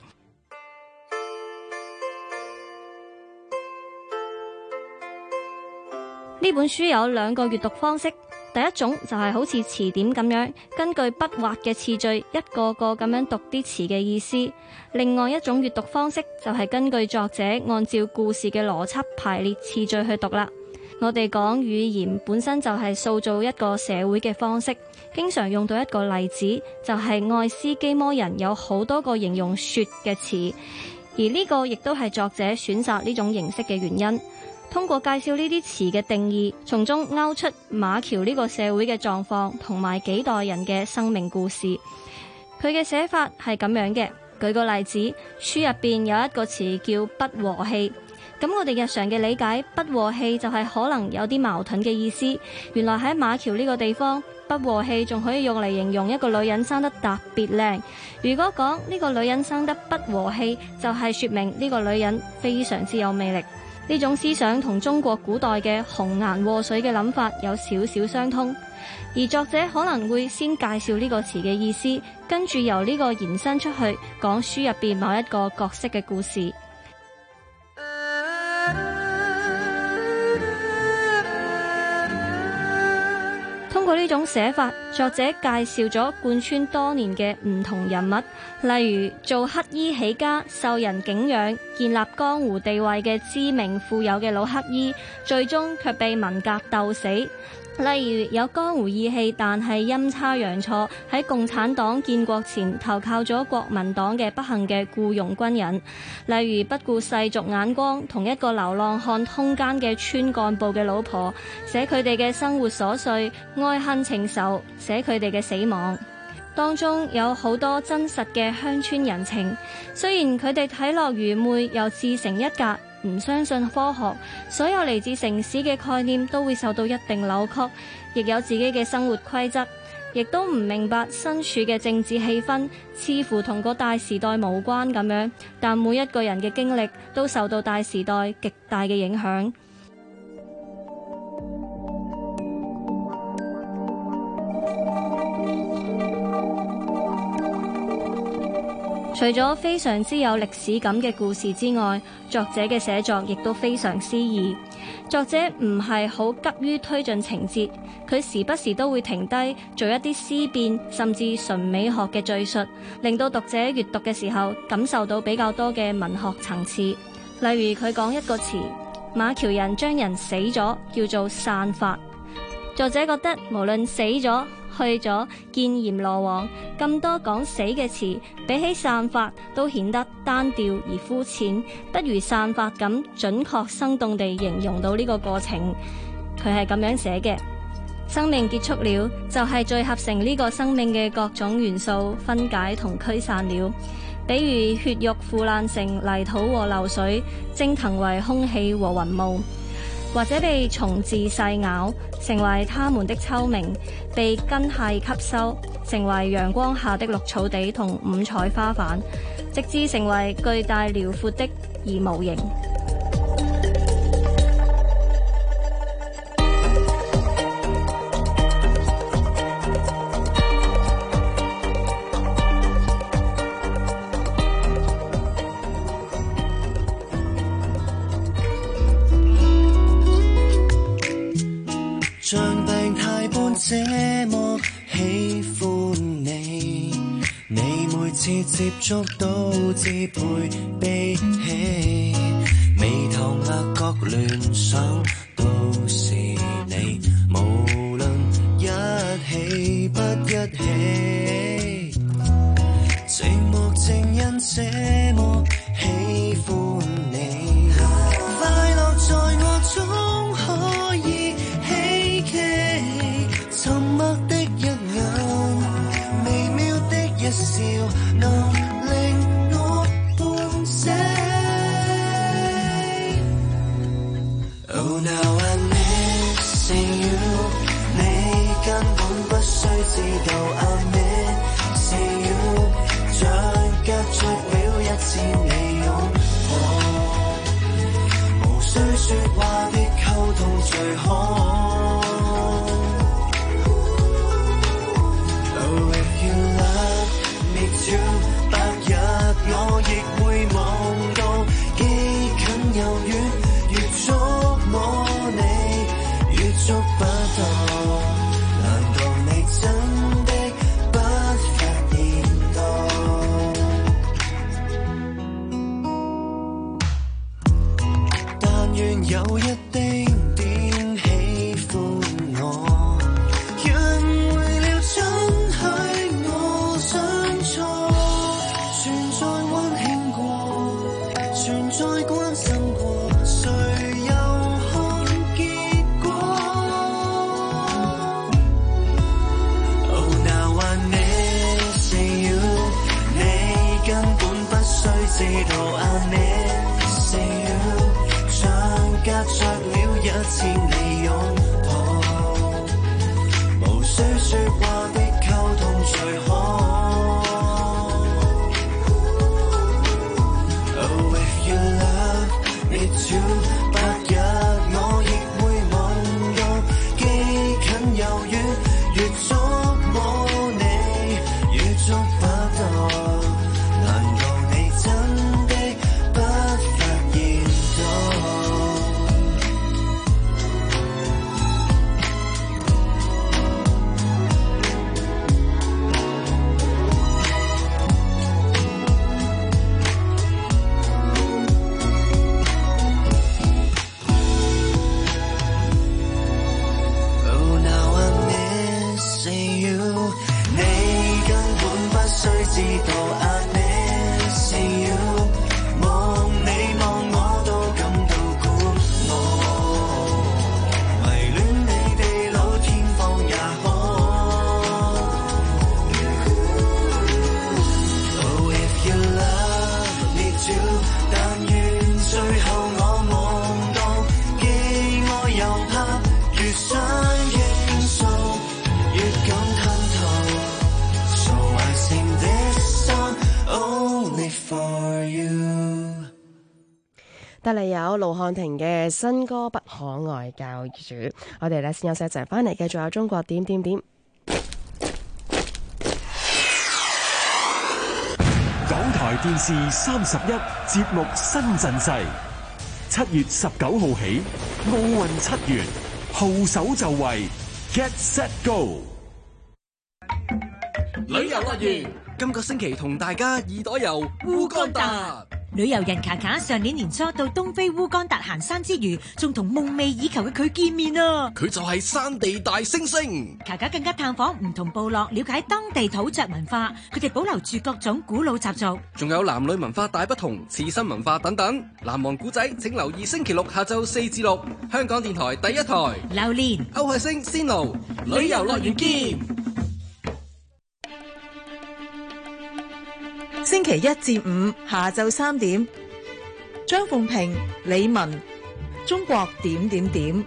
呢本書有2個閱讀方式。第一種就係好似詞典咁樣，根據筆畫嘅次序，一個個咁樣讀啲詞嘅意思。另外一種閱讀方式就係根據作者按照故事嘅邏輯排列次序去讀啦。我哋講語言本身就係塑造一個社會嘅方式，經常用到一個例子，就係愛斯基摩人有好多個形容雪嘅詞，而呢個亦都係作者選擇呢種形式嘅原因。通過介紹呢啲詞嘅定義，從中勾出馬橋呢個社會嘅狀況同埋幾代人嘅生命故事。佢嘅寫法係咁樣嘅，舉個例子，書入邊有一個詞叫不和氣。咁我哋日常嘅理解，不和氣就係可能有啲矛盾嘅意思。原來喺馬橋呢個地方，不和氣仲可以用嚟形容一個女人生得特別靚。如果講呢個女人生得不和氣，就係說明呢個女人非常之有魅力。呢種思想同中國古代嘅紅顏禍水嘅諗法有少少相通，而作者可能會先介紹呢個詞嘅意思，跟住由呢個延伸出去講書入邊某一個角色嘅故事。通過過呢種寫法，作者介紹咗貫穿多年嘅唔同人物，例如做乞衣起家、受人敬仰、建立江湖地位嘅知名富有嘅老乞衣，最終卻被文革鬥死。例如有江湖義氣但係陰差陽錯喺共產黨建國前投靠咗國民黨嘅不幸嘅僱傭軍人，例如不顧世俗眼光同一個流浪漢通姦嘅村幹部嘅老婆，寫佢哋嘅生活瑣碎、愛恨情仇，寫佢哋嘅死亡。當中有好多真實嘅鄉村人情，雖然佢哋睇落愚昧又自成一格，唔相信科學，所有嚟自城市嘅概念都會受到一定扭曲，亦有自己嘅生活規則，亦都唔明白身處嘅政治氣氛，似乎同個大時代無關咁樣，但每一個人嘅經歷都受到大時代極大嘅影響。除咗非常之有歷史感嘅故事之外，作者嘅寫作亦都非常詩意。作者唔係好急於推進情節，佢時不時都會停低做一啲思辨甚至純美學嘅敘述，令到讀者閱讀嘅時候感受到比較多嘅文學層次。例如佢講一個詞，馬喬人將人死咗叫做散發，作者覺得無論死咗去咗見閻羅王咁多講死嘅詞，比起散發都顯得單調而膚淺，不如散發咁準確生動地形容到呢個過程。佢係咁樣寫嘅：生命結束了，就係聚合成呢個生命嘅各種元素分解同驅散了，比如血肉腐爛成泥土和流水，蒸騰為空氣和雲霧，或者被蟲豸細咬，成為它們的秋鳴；被根系吸收，成為陽光下的綠草地同五彩花瓣，直至成為巨大遼闊的而無形。 像病態般這麼喜歡你，你每次接觸都自配悲喜，眉頭額角聯想都是你，無論一起不一起，寂寞正因這麼喜歡你，快樂在我中可以沉默的一眼，微妙的一笑，能令我半醒。Oh now I missing you， 你根本不需知道 I missing you， 像隔着了一千里擁抱，無需說話的溝通最好。白日我亦會望到，既近又遠，越觸摸你越觸不到，難道你真的不發現到？但願有一丁點喜歡我，讓會了准許我相錯。存在關心過，誰又看結果 ？Oh now I missing you， 你根本不需知道 I missing you， 像隔着了一千里擁抱，無需說話的溝通最好。白日我亦會望到，既近又遠，越觸摸你越觸不到，難道你真的不發現到？ 帶嚟有盧瀚霆嘅新歌《不可愛教主》。我哋咧先休息一陣，翻嚟繼續有中國點點點。 港台電視31節目新陣勢，7月19號起，奧運7元，號手就位 ，Get Set Go！ 旅遊樂園今個星期同大家耳朵遊烏干達。 旅遊人卡卡上年年初到東非烏干達行山之餘，仲同夢寐以求嘅佢見面啊！ 佢就係山地大猩猩。 卡卡更加探訪唔同部落，了解當地土著文化，佢哋保留住各種古老習俗， 仲有男女文化大不同、刺身文化等等。難忘古仔，請留意星期六下晝4至6，香港電台第一台。 榴蓮、 歐海星、仙奴，旅遊樂園見。 星期1至5下晝3點，張鳳平、李文，中國點點點。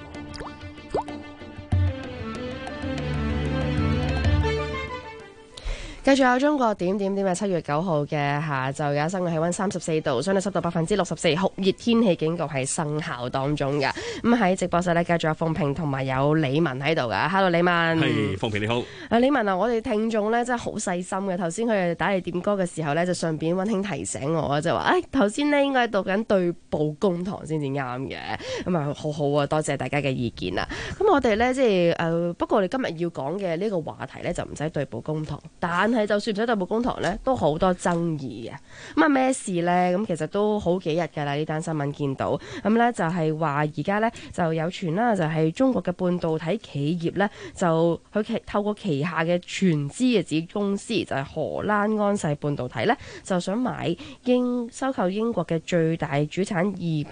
繼續有中國點點點嘅7月9號嘅下晝，有室外氣溫34度，相對濕度64%，酷熱天氣警告係生效當中嘅。咁喺直播室呢，繼續有鳳平同埋有李文喺度噶。Hello， 李文。 係，鳳平你好。 李文啊，我哋聽眾呢真係好細心嘅。頭先佢哋打嚟點歌嘅時候呢，就順便溫馨提醒我啊，就話頭先呢應該讀緊對簿公堂先至啱嘅。咁啊，好好啊，多謝大家嘅意見啊。咁我哋呢，即係不過我哋今日要講嘅呢個話題呢，就唔使對簿公堂，但係就算唔使對簿公堂咧，都好多爭議嘅。咁啊咩事咧？咁其實都好幾日㗎啦。呢單新聞見到咁咧，就係話而家咧就有傳啦，就係中國嘅半導體企業咧，就佢透過旗下嘅全資嘅子公司，就係荷蘭安世半導體咧，就想收購英國嘅最大主產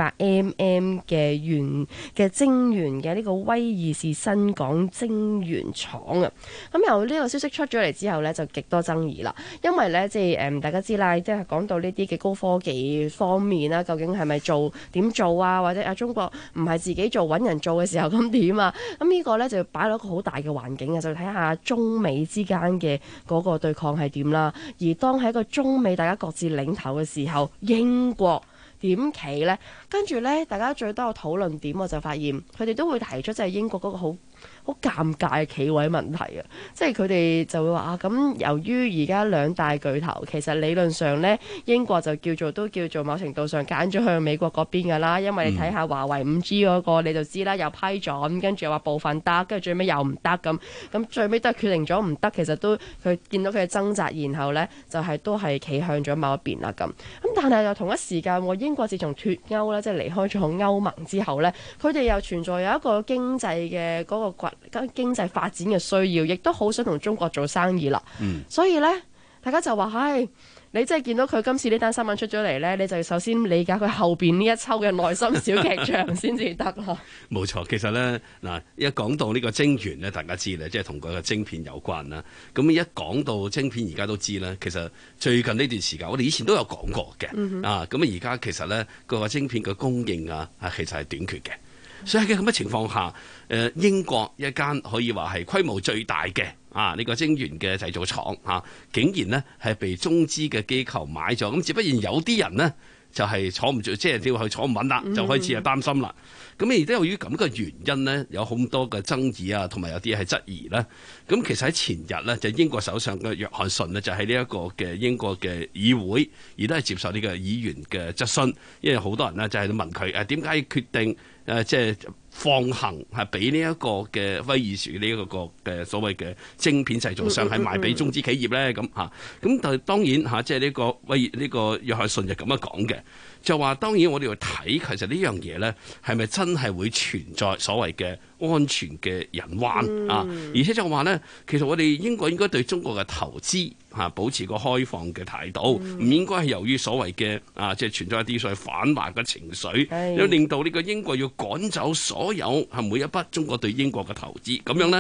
200mm 嘅晶圓嘅呢個威爾士新港晶圓廠啊。咁由呢個消息出咗嚟之後咧，就極多爭議啦，因為咧即係大家知啦，即係講到呢啲嘅高科技方面啦，究竟係咪點做啊？或者中國唔係自己做揾人做嘅時候咁點啊？咁呢個咧就擺落一個好大嘅環境啊，就睇下中美之間嘅嗰個對抗係點啦。而當喺一個中美大家各自領頭嘅時候，英國點企呢？跟住呢，大家最多嘅討論點，我就發現佢哋都會提出即係英國嗰個好尷尬嘅企位問題啊！即係佢哋就會話咁由於而家兩大巨頭，其實理論上呢，英國就都叫做某程度上揀咗向美國嗰邊㗎啦。因為你睇下華為5G 嗰個，你就知啦，又批准，跟住又話部分得，跟住最尾又唔得咁最尾都係決定咗唔得。其實都佢見到佢嘅掙扎，然後呢，就係都係企向咗某一邊啦咁。但係又同一時間，英國自從脫歐咧，即係離開咗歐盟之後呢，佢哋又存在有一個經濟嘅嗰個經濟發展嘅需要，亦都好想同中國做生意啦。所以呢，大家就話你真係見到佢今次呢單新聞出咗嚟呢，你就要首先理解佢後邊呢一抽嘅內心小劇場先至得啦。 冇錯，其實呢，嗱，一講到呢個晶圓呢，大家知咧，即係同佢嘅晶片有關啦。咁一講到晶片，而家都知啦。其實最近呢段時間，我哋以前都有講過嘅。咁而家其實呢，個晶片嘅供應其實係短缺嘅。所以喺咁嘅情況下，英國一間可以話係規模最大嘅呢個晶圓嘅製造廠竟然呢係被中資嘅機構買咗。咁只不然有啲人呢就係坐唔住，即係叫佢坐唔穩啦，就開始係擔心啦。咁而都由於咁嘅原因呢，有好多嘅爭議啊，同埋有啲係質疑啦。咁其實喺前日呢，就英國首相嘅約翰遜呢，就喺呢一個嘅英國嘅議會，而都係接受呢個議員嘅質詢，因為好多人呢就係問佢點解決定即係放行係俾呢一個嘅威爾士呢一個嘅所謂嘅晶片製造商係賣俾中資企業咧咁咁但係當然即係呢個約翰遜就咁樣講嘅，就話當然我哋要睇其實呢樣嘢咧係咪真係會存在所謂嘅安全嘅隱患而且就話咧，其實我哋應該對中國嘅投資保持個開放嘅態度，唔應該係由於所謂嘅即係存在一啲所謂反華嘅情緒，要令到呢個英國要趕走所有每一筆中國對英國嘅投資，咁樣咧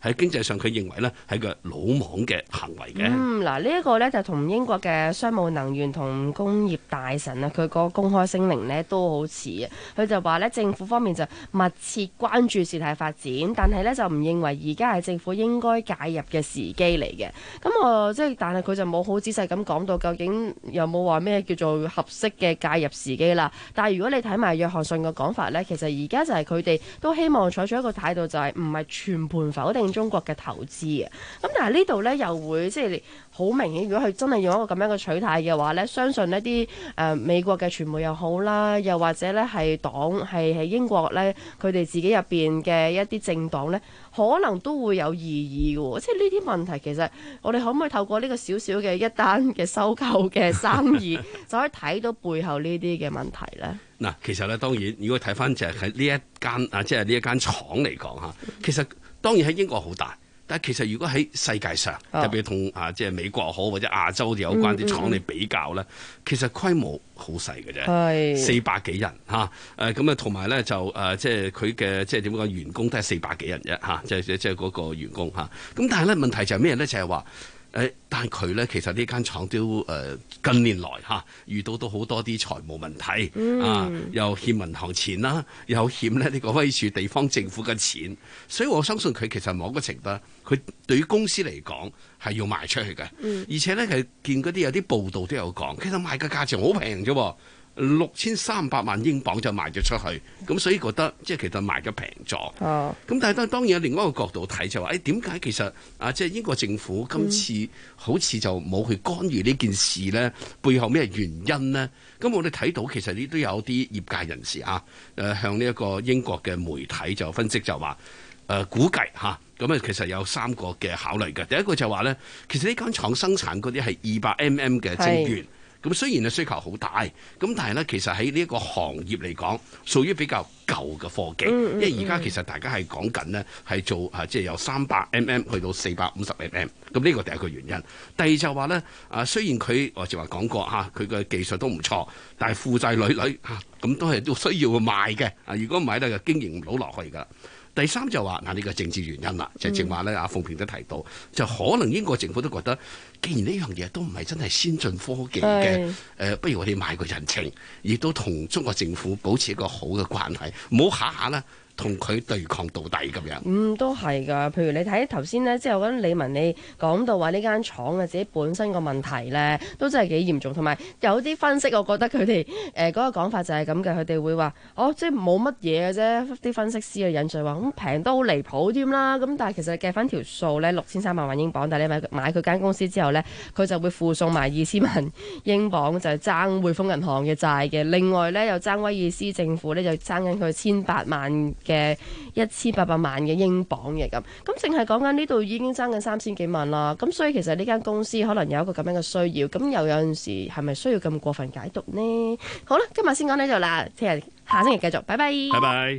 喺經濟上佢認為呢係個魯莽嘅行為嘅。 嗱呢一個呢，就同英國嘅商務能源同工業大臣啊，佢個公開聲明呢都好似啊。佢就話呢，政府方面就密切關注事態發展，但係呢就唔認為而家係政府應該介入嘅時機嚟嘅。咁但係佢就冇好仔細咁講到究竟有冇話咩叫做合適嘅介入時機啦。但係如果你睇埋約翰遜嘅講法呢，其實而家就係佢哋都希望採取一個態度，就係唔係全盤否定中國嘅投資嘅。咁但係呢度呢，又會即係好明顯，如果佢真係用一個咁樣嘅取態嘅話呢，相信呢啲美國嘅傳媒又好啦，又或者呢係係英國呢，佢哋自己入邊嘅一啲政黨呢，可能都會有異議嘅。即係呢啲問題，其實我哋可唔可以透過呢個少少嘅一單嘅收購嘅生意，就可以睇到背後呢啲嘅問題呢？ 嗱，其實咧，當然如果睇翻就係喺呢一間即係呢一間廠嚟講嚇，其實當然喺英國好大，但係其實如果喺世界上，特別同即係美國好或者亞洲有關啲廠嚟比較咧，其實規模好細嘅啫，400幾人嚇，咁啊同埋咧就即係佢嘅即係點講員工都係400幾人啫嚇，即係嗰個員工嚇。咁但係咧問題就係咩咧？就係話。但係佢咧，其實呢間廠都近年來遇到都好多啲財務問題又欠銀行錢啦，又欠呢個威戍地方政府嘅錢，所以我相信佢其實某個程度，佢對於公司嚟講係要賣出去嘅，而且咧係見嗰啲有啲報道都有講，其實賣嘅價錢好平啫。6300萬英鎊就賣咗出去，咁所以覺得即係其實賣咗平咗。咁但係當然有另外一個角度睇就話，點解其實即係英國政府今次好似就冇去干預呢件事呢？背後咩原因呢？咁我哋睇到其實呢都有啲業界人士向呢一個英國嘅媒體就分析就話，估計咁其實有3個嘅考慮嘅。第一個就話呢，其實呢間廠生產嗰啲係200mm 嘅晶圓。咁雖然需求好大，咁但係咧，其實喺呢一個行業嚟講，屬於比較舊嘅科技，因為而家其實大家係講緊呢，係做即係由300mm去到450mm，咁呢個第一個原因。第二就話咧，雖然佢我就話講過佢嘅技術都唔錯，但係負債累累咁都係都需要賣嘅。如果唔係咧，就經營唔到落去㗎。第三就話呢個政治原因啦，就正話咧，阿鳳萍都提到，就可能英國政府都覺得，既然呢樣嘢都唔係真係先進科技嘅，不如我哋買個人情，亦都同中國政府保持一個好嘅關係，唔好下下咧同佢對抗到底咁樣。都係㗎。譬如你睇頭先呢，即係我覺得李文你講到話呢間廠自己本身個問題呢，都真係幾嚴重。同埋有啲分析，我覺得佢哋嗰個講法就係咁嘅，佢哋會話即係冇乜嘢嘅啫。啲分析師嘅引述話咁平都好離譜添啦。咁但係其實計翻條數呢，6300萬英鎊，但係你買佢間公司之後呢，佢就會附送埋2000萬英鎊，就係爭匯豐銀行嘅債嘅。另外呢，又爭威爾斯政府呢，就爭緊佢1800萬嘅1800萬嘅英鎊嘅咁淨係講緊呢度已經爭緊3000幾萬啦。咁所以其實呢間公司可能有一個咁樣嘅需要，咁又有陣時係咪需要咁過分解讀呢？好啦，今日先講呢度啦，聽日下星期繼續，拜拜。 拜拜。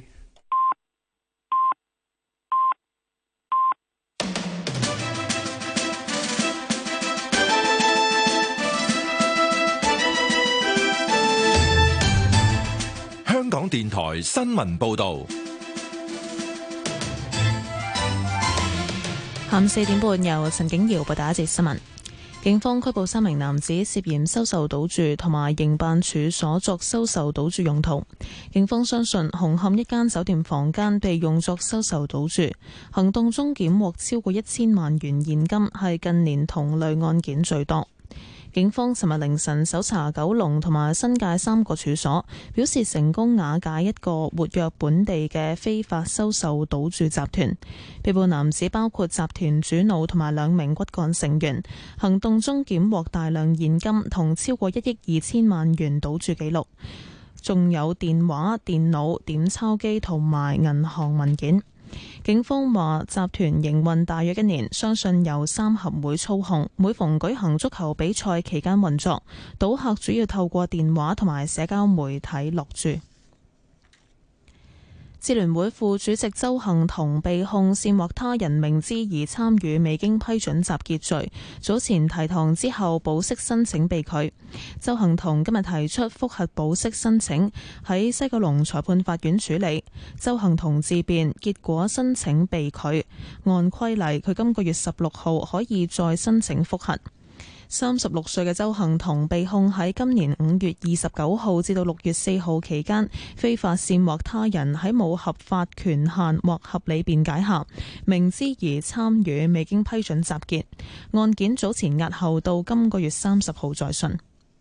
香港電台新聞報導。 下午4點半，由陳景瑤報道一節新聞。警方拘捕3名男子，涉嫌收受賭注同埋營辦處所作收受賭注用途。警方相信紅磡一間酒店房間被用作收受賭注，行動中檢獲超過1000萬元現金，係近年同類案件最多。警方尋日凌晨搜查九龍同埋新界3個處所，表示成功瓦解一個活躍本地嘅非法收受賭注集團。被捕男子包括集團主腦同埋2名骨幹成員。行動中檢獲大量現金同超過1億2000萬元賭注記錄，仲有電話、電腦、點鈔機同埋銀行文件。警方話集團營運大約1年，相信由3合會操控，每逢舉行足球比賽期間運作，賭客主要透過電話同埋社交媒體落注。 支聯會副主席鄒幸彤被控煽惑他人明知而參與未經批准集結罪，早前提堂之後保釋申請被拒。鄒幸彤今日提出覆核保釋申請，喺西九龍裁判法院處理。鄒幸彤自辯，結果申請被拒。按規例，佢今個月16號可以再申請覆核。36歲嘅鄒幸彤被控喺今年5月29號至到6月4號期間，非法煽惑他人喺冇合法權限或合理辯解下，明知而參與未經批准集結。案件早前押後到今個月30號再訊。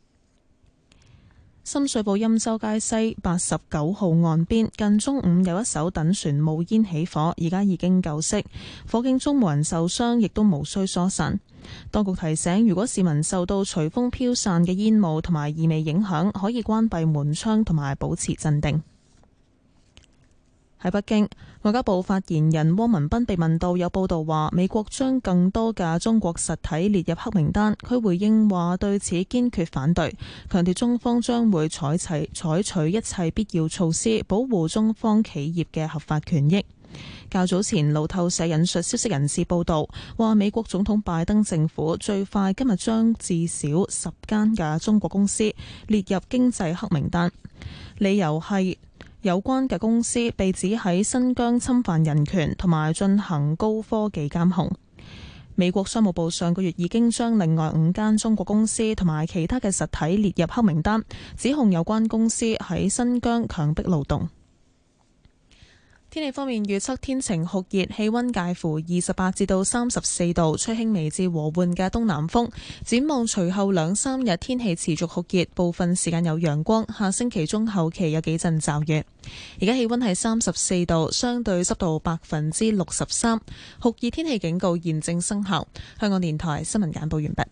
深水埗欽州街西89號岸邊，近中午有一艘躉船冒煙起火，而家已經救熄，火警中冇人受傷，亦都無需疏散。當局提醒，如果市民受到隨風飄散嘅煙霧同埋異味影響，可以關閉門窗同埋保持鎮定。喺北京，外交部發言人汪文斌被問到有報道話美國將更多嘅中國實體列入黑名單，佢回應話對此堅決反對，強調中方將會採取一切必要措施，保護中方企業嘅合法權益。較早前，路透社引述消息人士報道，話美國總統拜登政府最快今日將至少10間嘅中國公司列入經濟黑名單，理由係有關嘅公司被指喺新疆侵犯人權同埋進行高科技監控。美國商務部上個月已經將另外5間中國公司同埋其他嘅實體列入黑名單，指控有關公司喺新疆強迫勞動。天氣方面，預測天晴酷熱，氣溫介乎28至到34度，吹輕微至和緩嘅東南風。展望隨後2、3日天氣持續酷熱，部分時間有陽光。下星期中後期有幾陣驟雨。而家氣溫係34度，相對濕度63%，酷熱天氣警告現正生效。香港電台新聞簡報完畢。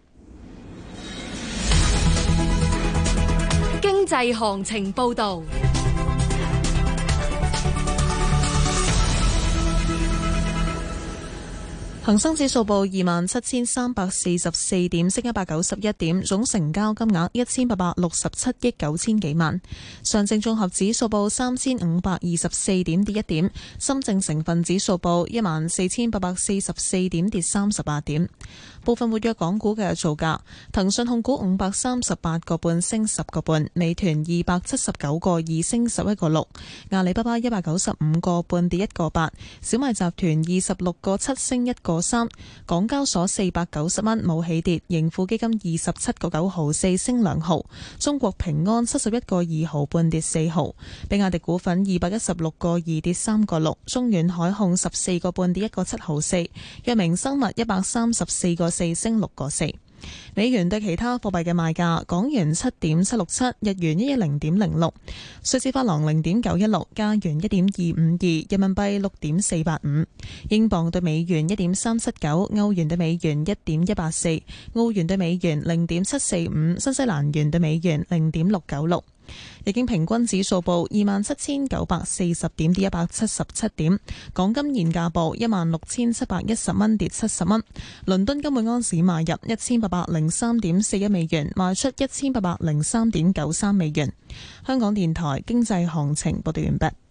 經濟行情報道。 恒生指數報27,344點，升191點，總成交金額1867億9千幾萬。上證綜合指數報3524點，跌1點。深證成分指數報14,844點，跌38點。部分活躍港股嘅造價：騰訊控股538個半升10個半，美團279個2升11個6，阿里巴巴195個半跌1個8，小米集團26個7升1個3，港交所490蚊冇起跌，盈富基金27個9毫4升2毫，中國平安71個2毫半跌4毫，比亞迪股份216個2跌3個6，中遠海控14個半跌1個7毫4，藥明生物134個4升6個4。美元對其他貨幣嘅賣價：港元7.767，日元110.06，瑞士法郎0.916，加元1.252，人民幣6.485，英鎊對美元1.379，歐元對美元1.184，澳元對美元0.745，新西蘭元對美元0.696。日經平均指數報27,940點，跌177點。港金現價報16,710蚊，跌70蚊。倫敦金每盎司買入1803.41美元，賣出1803.93美元。香港電台經濟行情報道完畢。